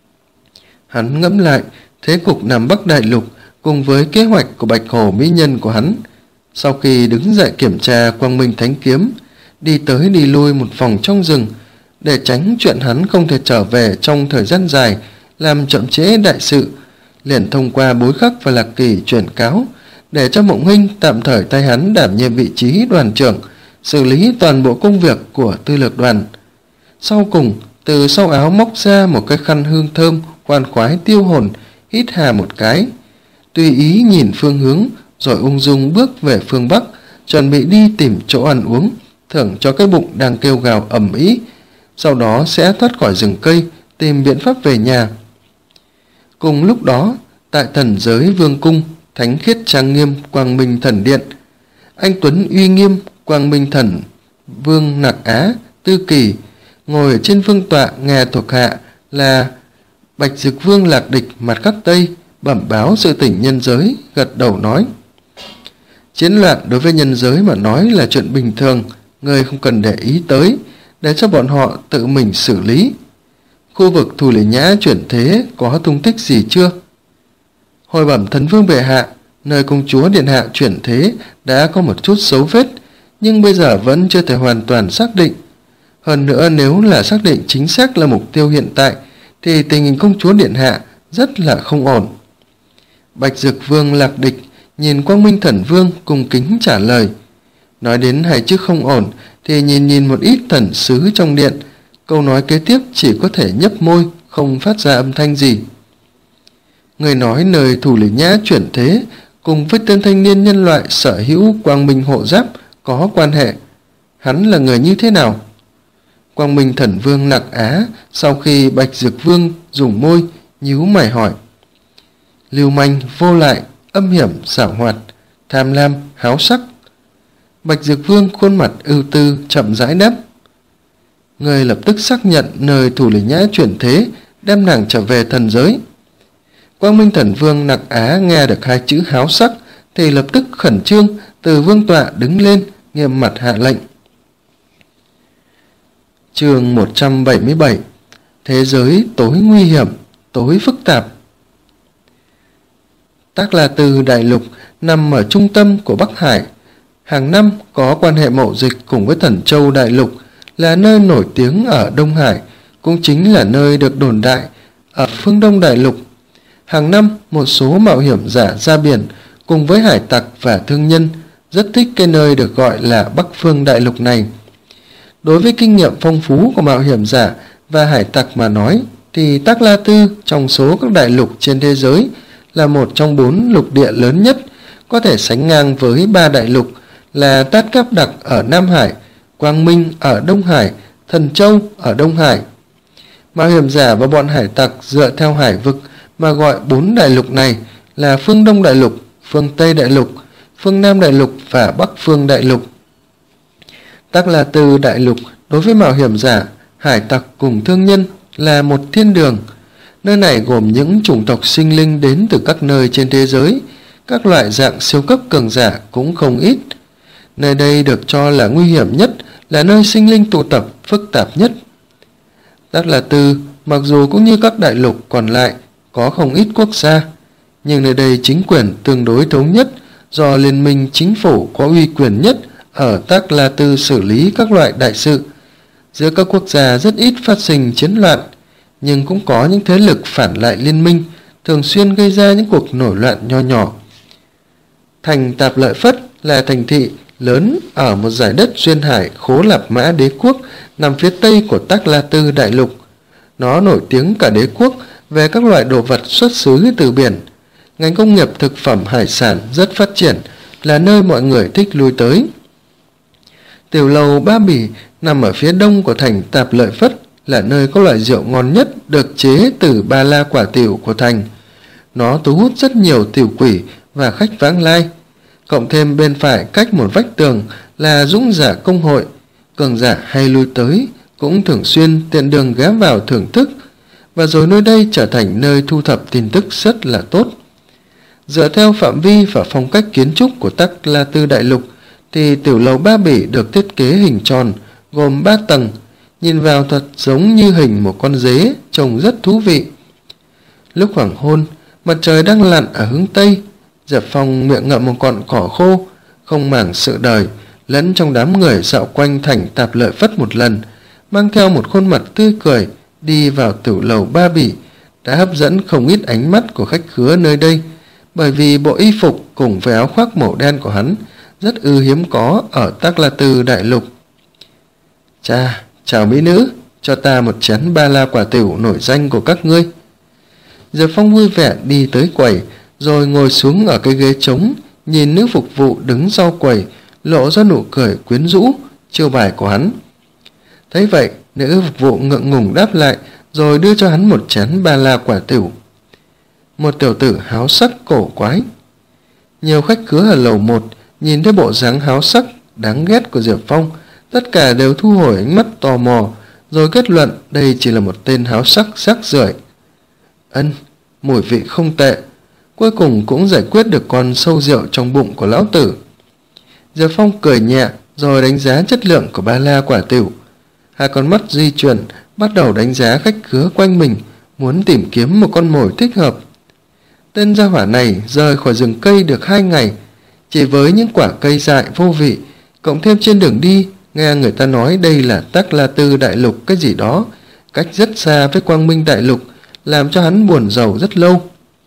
[SPEAKER 1] Hắn ngẫm lại thế cục Nam Bắc Đại Lục cùng với kế hoạch của Bạch Hổ mỹ nhân của hắn. Sau khi đứng dậy kiểm tra Quang Minh Thánh Kiếm, đi tới đi lui một vòng trong rừng, để tránh chuyện hắn không thể trở về trong thời gian dài làm chậm trễ đại sự, liền thông qua Bối Khắc và Lạc Kỳ chuyển cáo để cho Mộng Hinh tạm thời thay hắn đảm nhiệm vị trí đoàn trưởng, xử lý toàn bộ công việc của tư lược đoàn. Sau cùng, từ sau áo móc ra một cái khăn hương thơm khoan khoái tiêu hồn, hít hà một cái, tùy ý nhìn phương hướng, rồi ung dung bước về phương Bắc, chuẩn bị đi tìm chỗ ăn uống, thưởng cho cái bụng đang kêu gào ầm ĩ, sau đó sẽ thoát khỏi rừng cây, tìm biện pháp về nhà. Cùng lúc đó, tại thần giới vương cung, thánh khiết trang nghiêm Quang Minh Thần Điện, anh tuấn uy nghiêm Quang Minh Thần Vương Nặc Á Tư Kỳ ngồi ở trên vương tọa, nghe thuộc hạ là Bạch Dực Vương Lạc Địch mặt khắc tây bẩm báo sự tình nhân giới, gật đầu nói: chiến loạn đối với nhân giới mà nói là chuyện bình thường, người không cần để ý tới, để cho bọn họ tự mình xử lý. Khu vực Thủ Lĩnh Nhã chuyển thế có tung tích gì chưa? Hồi bẩm Thần Vương bệ hạ, nơi công chúa điện hạ chuyển thế đã có một chút dấu vết, nhưng bây giờ vẫn chưa thể hoàn toàn xác định. Hơn nữa, nếu là xác định chính xác là mục tiêu hiện tại thì tình hình công chúa điện hạ rất là không ổn. Bạch Dực Vương Lạc Địch nhìn Quang Minh Thần Vương cung kính trả lời. Nói đến hay chứ không ổn thì nhìn nhìn một ít thần sứ trong điện, câu nói kế tiếp chỉ có thể nhấp môi, không phát ra âm thanh gì. Người nói nơi Thủ Lĩnh Nhã chuyển thế cùng với tên thanh niên nhân loại sở hữu Quang Minh hộ giáp có quan hệ. Hắn là người như thế nào? Quang Minh Thần Vương Nặc Á sau khi Bạch Dực Vương dùng môi nhíu mày hỏi. Lưu manh, vô lại, âm hiểm, xảo hoạt, tham lam, háo sắc. Bạch Dực Vương khuôn mặt ưu tư chậm rãi đáp. Người lập tức xác nhận nơi Thủ Lĩnh Nhã chuyển thế, đem nàng trở về thần giới. Quang Minh Thần Vương Nặc Á nghe được hai chữ háo sắc thì lập tức khẩn trương từ vương tọa đứng lên, nghiêm mặt hạ lệnh. Chương một trăm bảy mươi bảy. Thế giới tối nguy hiểm, tối phức tạp. Tắc La Tư Đại Lục nằm ở trung tâm của Bắc Hải, hàng năm có quan hệ mậu dịch cùng với Thần Châu Đại Lục, là nơi nổi tiếng ở Đông Hải, cũng chính là nơi được đồn đại ở phương Đông Đại Lục. Hàng năm một số mạo hiểm giả ra biển cùng với hải tặc và thương nhân rất thích cái nơi được gọi là Bắc Phương Đại Lục này. Đối với kinh nghiệm phong phú của mạo hiểm giả và hải tặc mà nói thì Tắc La Tư trong số các đại lục trên thế giới là một trong bốn lục địa lớn nhất, có thể sánh ngang với ba đại lục là Tát Cáp Đặc ở Nam Hải, Quang Minh ở Đông Hải, Thần Châu ở Đông Hải. Mạo hiểm giả và bọn hải tặc dựa theo hải vực mà gọi bốn đại lục này là phương Đông Đại Lục, phương Tây Đại Lục, phương Nam Đại Lục và Bắc Phương Đại Lục. Tắc La Tư Đại Lục đối với mạo hiểm giả, hải tặc cùng thương nhân là một thiên đường. Nơi này gồm những chủng tộc sinh linh đến từ các nơi trên thế giới, các loại dạng siêu cấp cường giả cũng không ít. Nơi đây được cho là nguy hiểm nhất, là nơi sinh linh tụ tập phức tạp nhất. Tắc La Tư mặc dù cũng như các đại lục còn lại có không ít quốc gia, nhưng nơi đây chính quyền tương đối thống nhất, do liên minh chính phủ có uy quyền nhất ở Tắc La Tư xử lý các loại đại sự. Giữa các quốc gia rất ít phát sinh chiến loạn, nhưng cũng có những thế lực phản lại liên minh, thường xuyên gây ra những cuộc nổi loạn nho nhỏ. Thành Tạp Lợi Phất là thành thị lớn ở một dải đất duyên hải Khố Lạp Mã Đế Quốc nằm phía tây của Tắc La Tư Đại Lục. Nó nổi tiếng cả đế quốc về các loại đồ vật xuất xứ từ biển. Ngành công nghiệp thực phẩm hải sản rất phát triển, là nơi mọi người thích lui tới. Tiểu lầu Ba Bỉ nằm ở phía đông của thành Tạp Lợi Phất, là nơi có loại rượu ngon nhất được chế từ ba la quả tiểu của thành. Nó thu hút rất nhiều tiểu quỷ và khách vãng lai. Cộng thêm bên phải cách một vách tường là dũng giả công hội, cường giả hay lui tới, cũng thường xuyên tiện đường ghé vào thưởng thức, và rồi nơi đây trở thành nơi thu thập tin tức rất là tốt. Dựa theo phạm vi và phong cách kiến trúc của Tắc La Tư Đại Lục thì tiểu lầu Ba Bỉ được thiết kế hình tròn, gồm ba tầng, nhìn vào thật giống như hình một con dế, trông rất thú vị. Lúc hoàng hôn, mặt trời đang lặn ở hướng tây, Diệp Phong miệng ngậm một cọn cỏ khô, không màng sự đời, lẫn trong đám người dạo quanh thành Tạp Lợi Phất một lần, mang theo một khuôn mặt tươi cười, đi vào tiểu lầu Ba Bỉ, đã hấp dẫn không ít ánh mắt của khách khứa nơi đây, bởi vì bộ y phục cùng với áo khoác màu đen của hắn rất ư hiếm có ở Tắc La Tư đại lục. Cha, chào mỹ nữ, cho ta một chén ba la quả tiểu nổi danh của các ngươi. Diệp Phong vui vẻ đi tới quầy, rồi ngồi xuống ở cái ghế trống, nhìn nữ phục vụ đứng sau quầy, lộ ra nụ cười quyến rũ, chiêu bài của hắn. Thấy vậy, nữ phục vụ ngượng ngùng đáp lại, rồi đưa cho hắn một chén ba la quả tiểu. Một tiểu tử háo sắc cổ quái. Nhiều khách khứa ở lầu một nhìn thấy bộ dáng háo sắc đáng ghét của Diệp Phong, tất cả đều thu hồi ánh mắt tò mò, rồi kết luận đây chỉ là một tên háo sắc rác rưởi. Ân, mùi vị không tệ, cuối cùng cũng giải quyết được con sâu rượu trong bụng của lão tử. Diệp Phong cười nhẹ, rồi đánh giá chất lượng của ba la quả tiểu. Hai con mắt di chuyển, bắt đầu đánh giá khách khứa quanh mình, muốn tìm kiếm một con mồi thích hợp. Tên gia hỏa này rời khỏi rừng cây được hai ngày, chỉ với những quả cây dại vô vị, cộng thêm trên đường đi nghe người ta nói đây là Tắc La Tư đại lục cái gì đó, cách rất xa với Quang Minh đại lục, làm cho hắn buồn rầu rất lâu.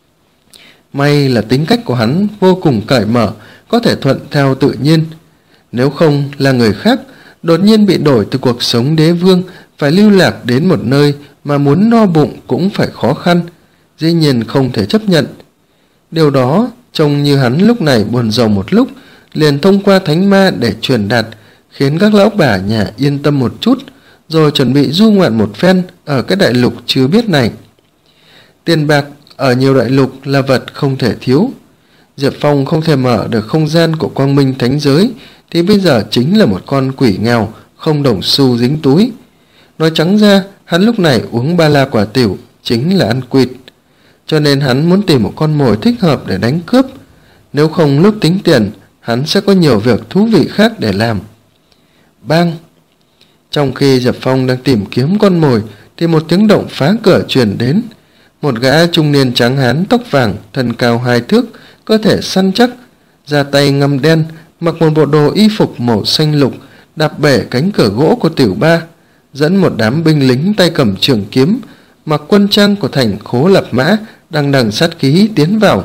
[SPEAKER 1] May là tính cách của hắn vô cùng cởi mở, có thể thuận theo tự nhiên. Nếu không là người khác, đột nhiên bị đổi từ cuộc sống đế vương, phải lưu lạc đến một nơi mà muốn no bụng cũng phải khó khăn, dĩ nhiên không thể chấp nhận. Điều đó trông như hắn lúc này buồn rầu một lúc, liền thông qua thánh ma để truyền đạt, khiến các lão bà nhà yên tâm một chút, rồi chuẩn bị du ngoạn một phen ở cái đại lục chưa biết này. Tiền bạc ở nhiều đại lục là vật không thể thiếu. Diệp Phong không thể mở được không gian của Quang Minh thánh giới, thì bây giờ chính là một con quỷ nghèo, không đồng xu dính túi. Nói trắng ra, hắn lúc này uống ba la quả tiểu chính là ăn quỵt, cho nên hắn muốn tìm một con mồi thích hợp để đánh cướp. Nếu không lúc tính tiền, hắn sẽ có nhiều việc thú vị khác để làm. Bang! Trong khi Diệp Phong đang tìm kiếm con mồi, thì một tiếng động phá cửa truyền đến. Một gã trung niên trắng hán tóc vàng, thân cao hai thước, cơ thể săn chắc, da tay ngăm đen, mặc một bộ đồ y phục màu xanh lục, đạp bể cánh cửa gỗ của tiểu ba, dẫn một đám binh lính tay cầm trường kiếm, mặc quân trang của thành Khố Lập Mã, đằng đằng sát khí tiến vào.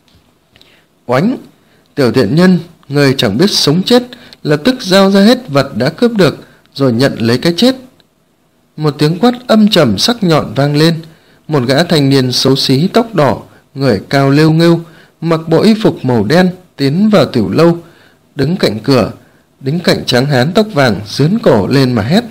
[SPEAKER 1] Oánh! Tiểu thiện nhân, người chẳng biết sống chết, lập tức giao ra hết vật đã cướp được, rồi nhận lấy cái chết. Một tiếng quát âm trầm sắc nhọn vang lên. Một gã thanh niên xấu xí tóc đỏ, người cao lêu nghêu, mặc bộ y phục màu đen, tiến vào tiểu lâu, đứng cạnh cửa, đứng cạnh tráng hán tóc vàng, dướn cổ lên mà hét.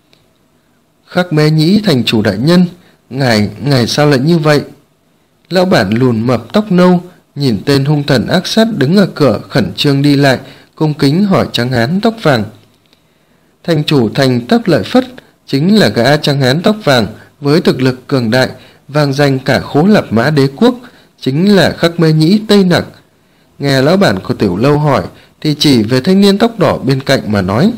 [SPEAKER 1] Khắc Mê Nhĩ thành chủ đại nhân, ngài, ngài sao lại như vậy? Lão bản lùn mập tóc nâu, nhìn tên hung thần ác sát đứng ở cửa khẩn trương đi lại, cung kính hỏi tráng hán tóc vàng. Thành chủ thành Tắc Lợi Phất chính là gã tráng hán tóc vàng với thực lực cường đại, vang danh cả Khố Lập Mã đế quốc, chính là Khắc Mê Nhĩ Tây Nặc. Nghe lão bản của tiểu lâu hỏi, thì chỉ về thanh niên tóc đỏ bên cạnh mà nói.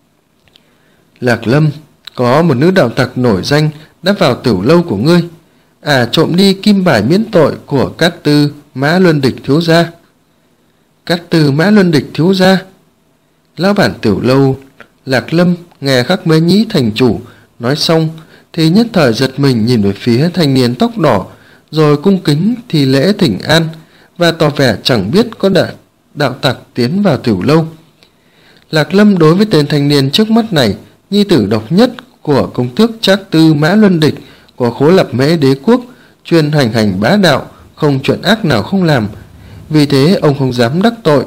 [SPEAKER 1] Lạc Lâm, có một nữ đạo tặc nổi danh đã vào tiểu lâu của ngươi, à trộm đi kim bài miễn tội của Cát Tư Mã Luân Địch thiếu gia. Cát Tư Mã Luân Địch thiếu gia? Lão bản tiểu lâu Lạc Lâm nghe Khắc Mê Nhĩ thành chủ nói xong, thì nhất thời giật mình nhìn về phía thanh niên tóc đỏ, rồi cung kính thi lễ thỉnh an, và tỏ vẻ chẳng biết có đạo, đạo tặc tiến vào tiểu lâu. Lạc Lâm đối với tên thanh niên trước mắt này, nhi tử độc nhất của công tước Trác Tư Mã Luân Địch của Khố Lập Mễ đế quốc, chuyên hành hành bá đạo, không chuyện ác nào không làm, vì thế ông không dám đắc tội.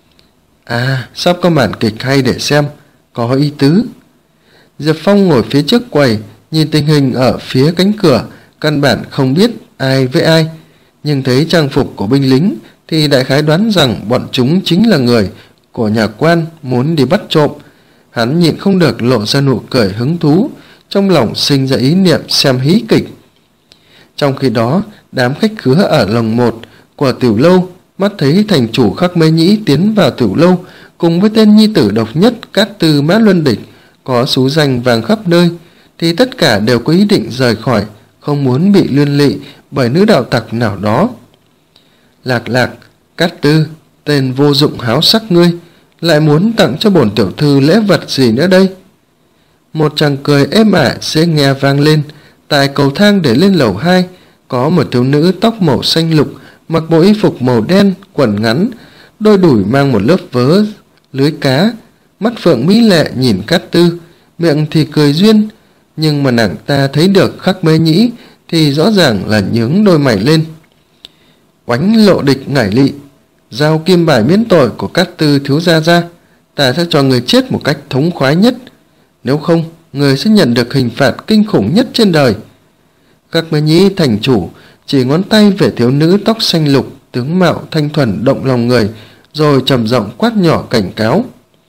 [SPEAKER 1] À, sắp có màn kịch hay để xem, có ý tứ. Diệp Phong ngồi phía trước quầy, nhìn tình hình ở phía cánh cửa, căn bản không biết ai với ai, nhưng thấy trang phục của binh lính thì đại khái đoán rằng bọn chúng chính là người của nhà quan muốn đi bắt trộm. Hắn nhịn không được lộ ra nụ cười hứng thú, trong lòng sinh ra ý niệm xem hí kịch. Trong khi đó, đám khách khứa ở lồng một của tiểu lâu mắt thấy thành chủ Khắc Mê Nhĩ tiến vào tiểu lâu cùng với tên nhi tử độc nhất Cát Tư Mã Luân Địch có xú danh vàng khắp nơi, thì tất cả đều có ý định rời khỏi, không muốn bị liên lụy bởi nữ đạo tặc nào đó. Lạc Lạc, Cát Tư, tên vô dụng háo sắc ngươi, lại muốn tặng cho bổn tiểu thư lễ vật gì nữa đây? Một tràng cười êm ả dễ nghe vang lên. Tại cầu thang để lên lầu hai, có một thiếu nữ tóc màu xanh lục, mặc bộ y phục màu đen, quần ngắn, đôi đùi mang một lớp vớ lưới cá, mắt phượng mỹ lệ nhìn Cát Tư, miệng thì cười duyên, nhưng mà nàng ta thấy được Khắc Mê Nhĩ thì rõ ràng là nhướng đôi mày lên. Oánh lộ địch ngải lị, giao kim bài miễn tội của Cát Tư thiếu gia ra, ta sẽ cho người chết một cách thống khoái nhất, nếu không người sẽ nhận được hình phạt kinh khủng nhất trên đời. Khắc Mê Nhĩ thành chủ chỉ ngón tay về thiếu nữ tóc xanh lục, tướng mạo thanh thuần động lòng người, rồi trầm giọng quát nhỏ cảnh cáo.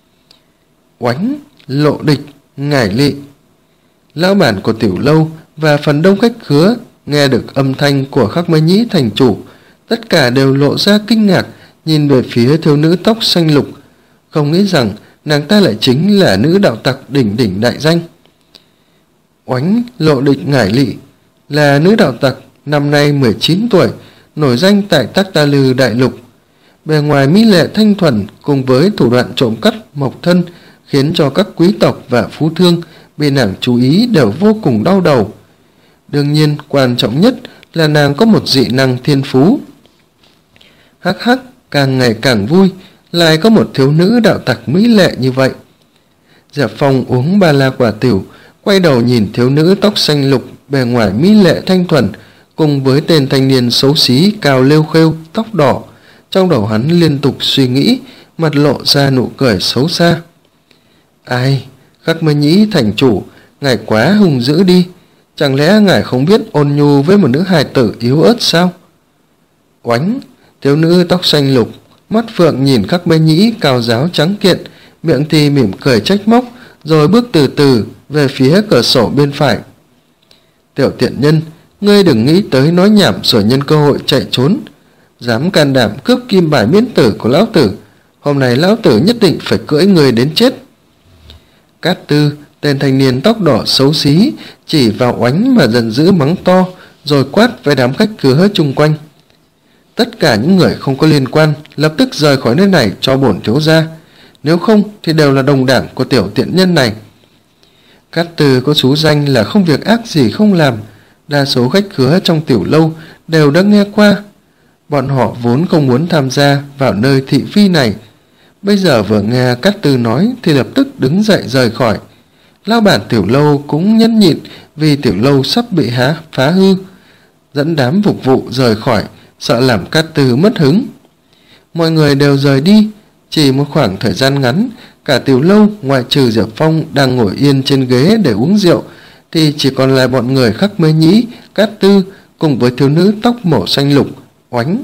[SPEAKER 1] Oánh lộ địch ngải lị. Lão bản của tiểu lâu và phần đông khách khứa nghe được âm thanh của Khắc Mê Nhĩ thành chủ, tất cả đều lộ ra kinh ngạc, nhìn về phía thiếu nữ tóc xanh lục, không nghĩ rằng nàng ta lại chính là nữ đạo tặc đỉnh đỉnh đại danh. Oánh lộ địch ngải lị là nữ đạo tặc năm nay mười chín tuổi, nổi danh tại Tắc Ta Lư đại lục. Bề ngoài mỹ lệ thanh thuần cùng với thủ đoạn trộm cắp mộc thân khiến cho các quý tộc và phú thương bị nàng chú ý đều vô cùng đau đầu. Đương nhiên quan trọng nhất là nàng có một dị năng thiên phú. Hắc hắc, càng ngày càng vui, lại có một thiếu nữ đạo tặc mỹ lệ như vậy. Diệp Phong uống ba la quả tiểu, quay đầu nhìn thiếu nữ tóc xanh lục, bề ngoài mỹ lệ thanh thuần, cùng với tên thanh niên xấu xí cao lêu khêu, tóc đỏ. Trong đầu hắn liên tục suy nghĩ, mặt lộ ra nụ cười xấu xa. Ai, Khắc Mê Nhĩ thành chủ, ngài quá hung dữ đi, chẳng lẽ ngài không biết ôn nhu với một nữ hài tử yếu ớt sao? Oánh, thiếu nữ tóc xanh lục, mắt phượng nhìn Khắc Mê Nhĩ cao giáo trắng kiện, miệng thì mỉm cười trách móc, rồi bước từ từ về phía cửa sổ bên phải. Tiểu tiện nhân, ngươi đừng nghĩ tới nói nhảm rồi nhân cơ hội chạy trốn, dám can đảm cướp kim bài miễn tử của lão tử, hôm nay lão tử nhất định phải cưỡi ngươi đến chết. Cát Tư, tên thanh niên tóc đỏ xấu xí, chỉ vào Oánh mà giận dữ mắng to, rồi quát với đám khách khứa chung quanh. Tất cả những người không có liên quan lập tức rời khỏi nơi này cho bổn thiếu gia, nếu không thì đều là đồng đảng của tiểu tiện nhân này. Cát Tư có xú danh là không việc ác gì không làm, đa số khách khứa trong tiểu lâu đều đã nghe qua. Bọn họ vốn không muốn tham gia vào nơi thị phi này, bây giờ vừa nghe Cát Tư nói thì lập tức đứng dậy rời khỏi. Lão bản tiểu lâu cũng nhẫn nhịn vì tiểu lâu sắp bị há phá hư, dẫn đám phục vụ rời khỏi, sợ làm Cát Tư mất hứng. Mọi người đều rời đi, chỉ một khoảng thời gian ngắn, cả tiểu lâu ngoại trừ Diệp Phong đang ngồi yên trên ghế để uống rượu, thì chỉ còn lại bọn người Khắc Mê Nhĩ, Cát Tư cùng với thiếu nữ tóc màu xanh lục, Oánh.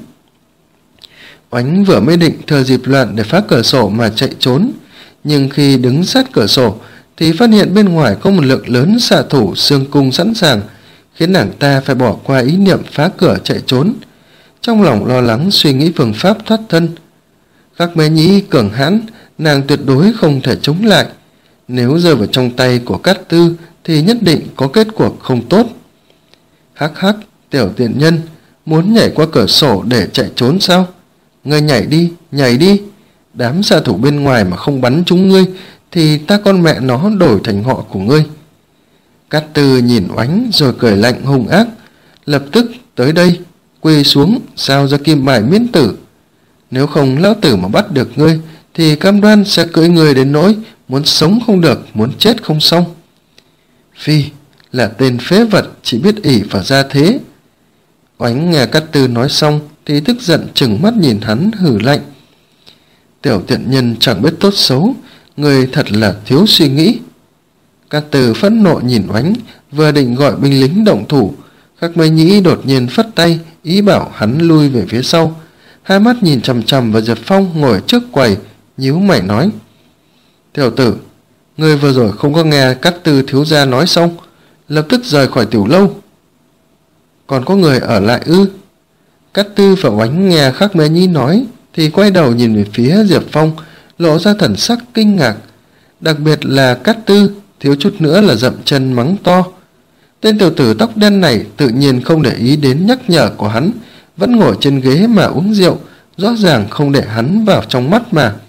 [SPEAKER 1] Oánh vừa mới định thừa dịp loạn để phá cửa sổ mà chạy trốn, nhưng khi đứng sát cửa sổ thì phát hiện bên ngoài có một lượng lớn xạ thủ xương cung sẵn sàng, khiến nàng ta phải bỏ qua ý niệm phá cửa chạy trốn. Trong lòng lo lắng suy nghĩ phương pháp thoát thân. Khắc Mê Nhĩ cường hãn, nàng tuyệt đối không thể chống lại, nếu rơi vào trong tay của Cát Tư thì nhất định có kết cuộc không tốt. Hắc hắc, tiểu tiện nhân, muốn nhảy qua cửa sổ để chạy trốn sao? Ngươi nhảy đi, nhảy đi, đám xạ thủ bên ngoài mà không bắn trúng ngươi thì ta con mẹ nó đổi thành họ của ngươi. Cát Tư nhìn Oánh rồi cười lạnh hung ác, lập tức tới đây, quỳ xuống giao ra kim bài miễn tử. Nếu không lão tử mà bắt được ngươi thì cam đoan sẽ cưỡi ngươi đến nỗi muốn sống không được, muốn chết không xong. Phi, là tên phế vật chỉ biết ỷ vào gia thế. Oánh nghe Cát Tư nói xong thì tức giận trừng mắt nhìn hắn hử lạnh. Tiểu tiện nhân chẳng biết tốt xấu, người thật là thiếu suy nghĩ. Cát Tư phẫn nộ nhìn Oánh, vừa định gọi binh lính động thủ, Khắc Mê Nhĩ đột nhiên phất tay ý bảo hắn lui về phía sau, hai mắt nhìn chằm chằm vào Diệp Phong ngồi trước quầy, nhíu mày nói: Tiểu tử, ngươi vừa rồi không có nghe Cát Tư thiếu gia nói xong, lập tức rời khỏi tiểu lâu. Còn có người ở lại ư? Cát Tư và Oánh nghe Khắc Mê Nhĩ nói thì quay đầu nhìn về phía Diệp Phong, lộ ra thần sắc kinh ngạc. Đặc biệt là Cát Tư thiếu chút nữa là dậm chân mắng to. Tên tiểu tử tóc đen này tự nhiên không để ý đến nhắc nhở của hắn, vẫn ngồi trên ghế mà uống rượu, rõ ràng không để hắn vào trong mắt mà.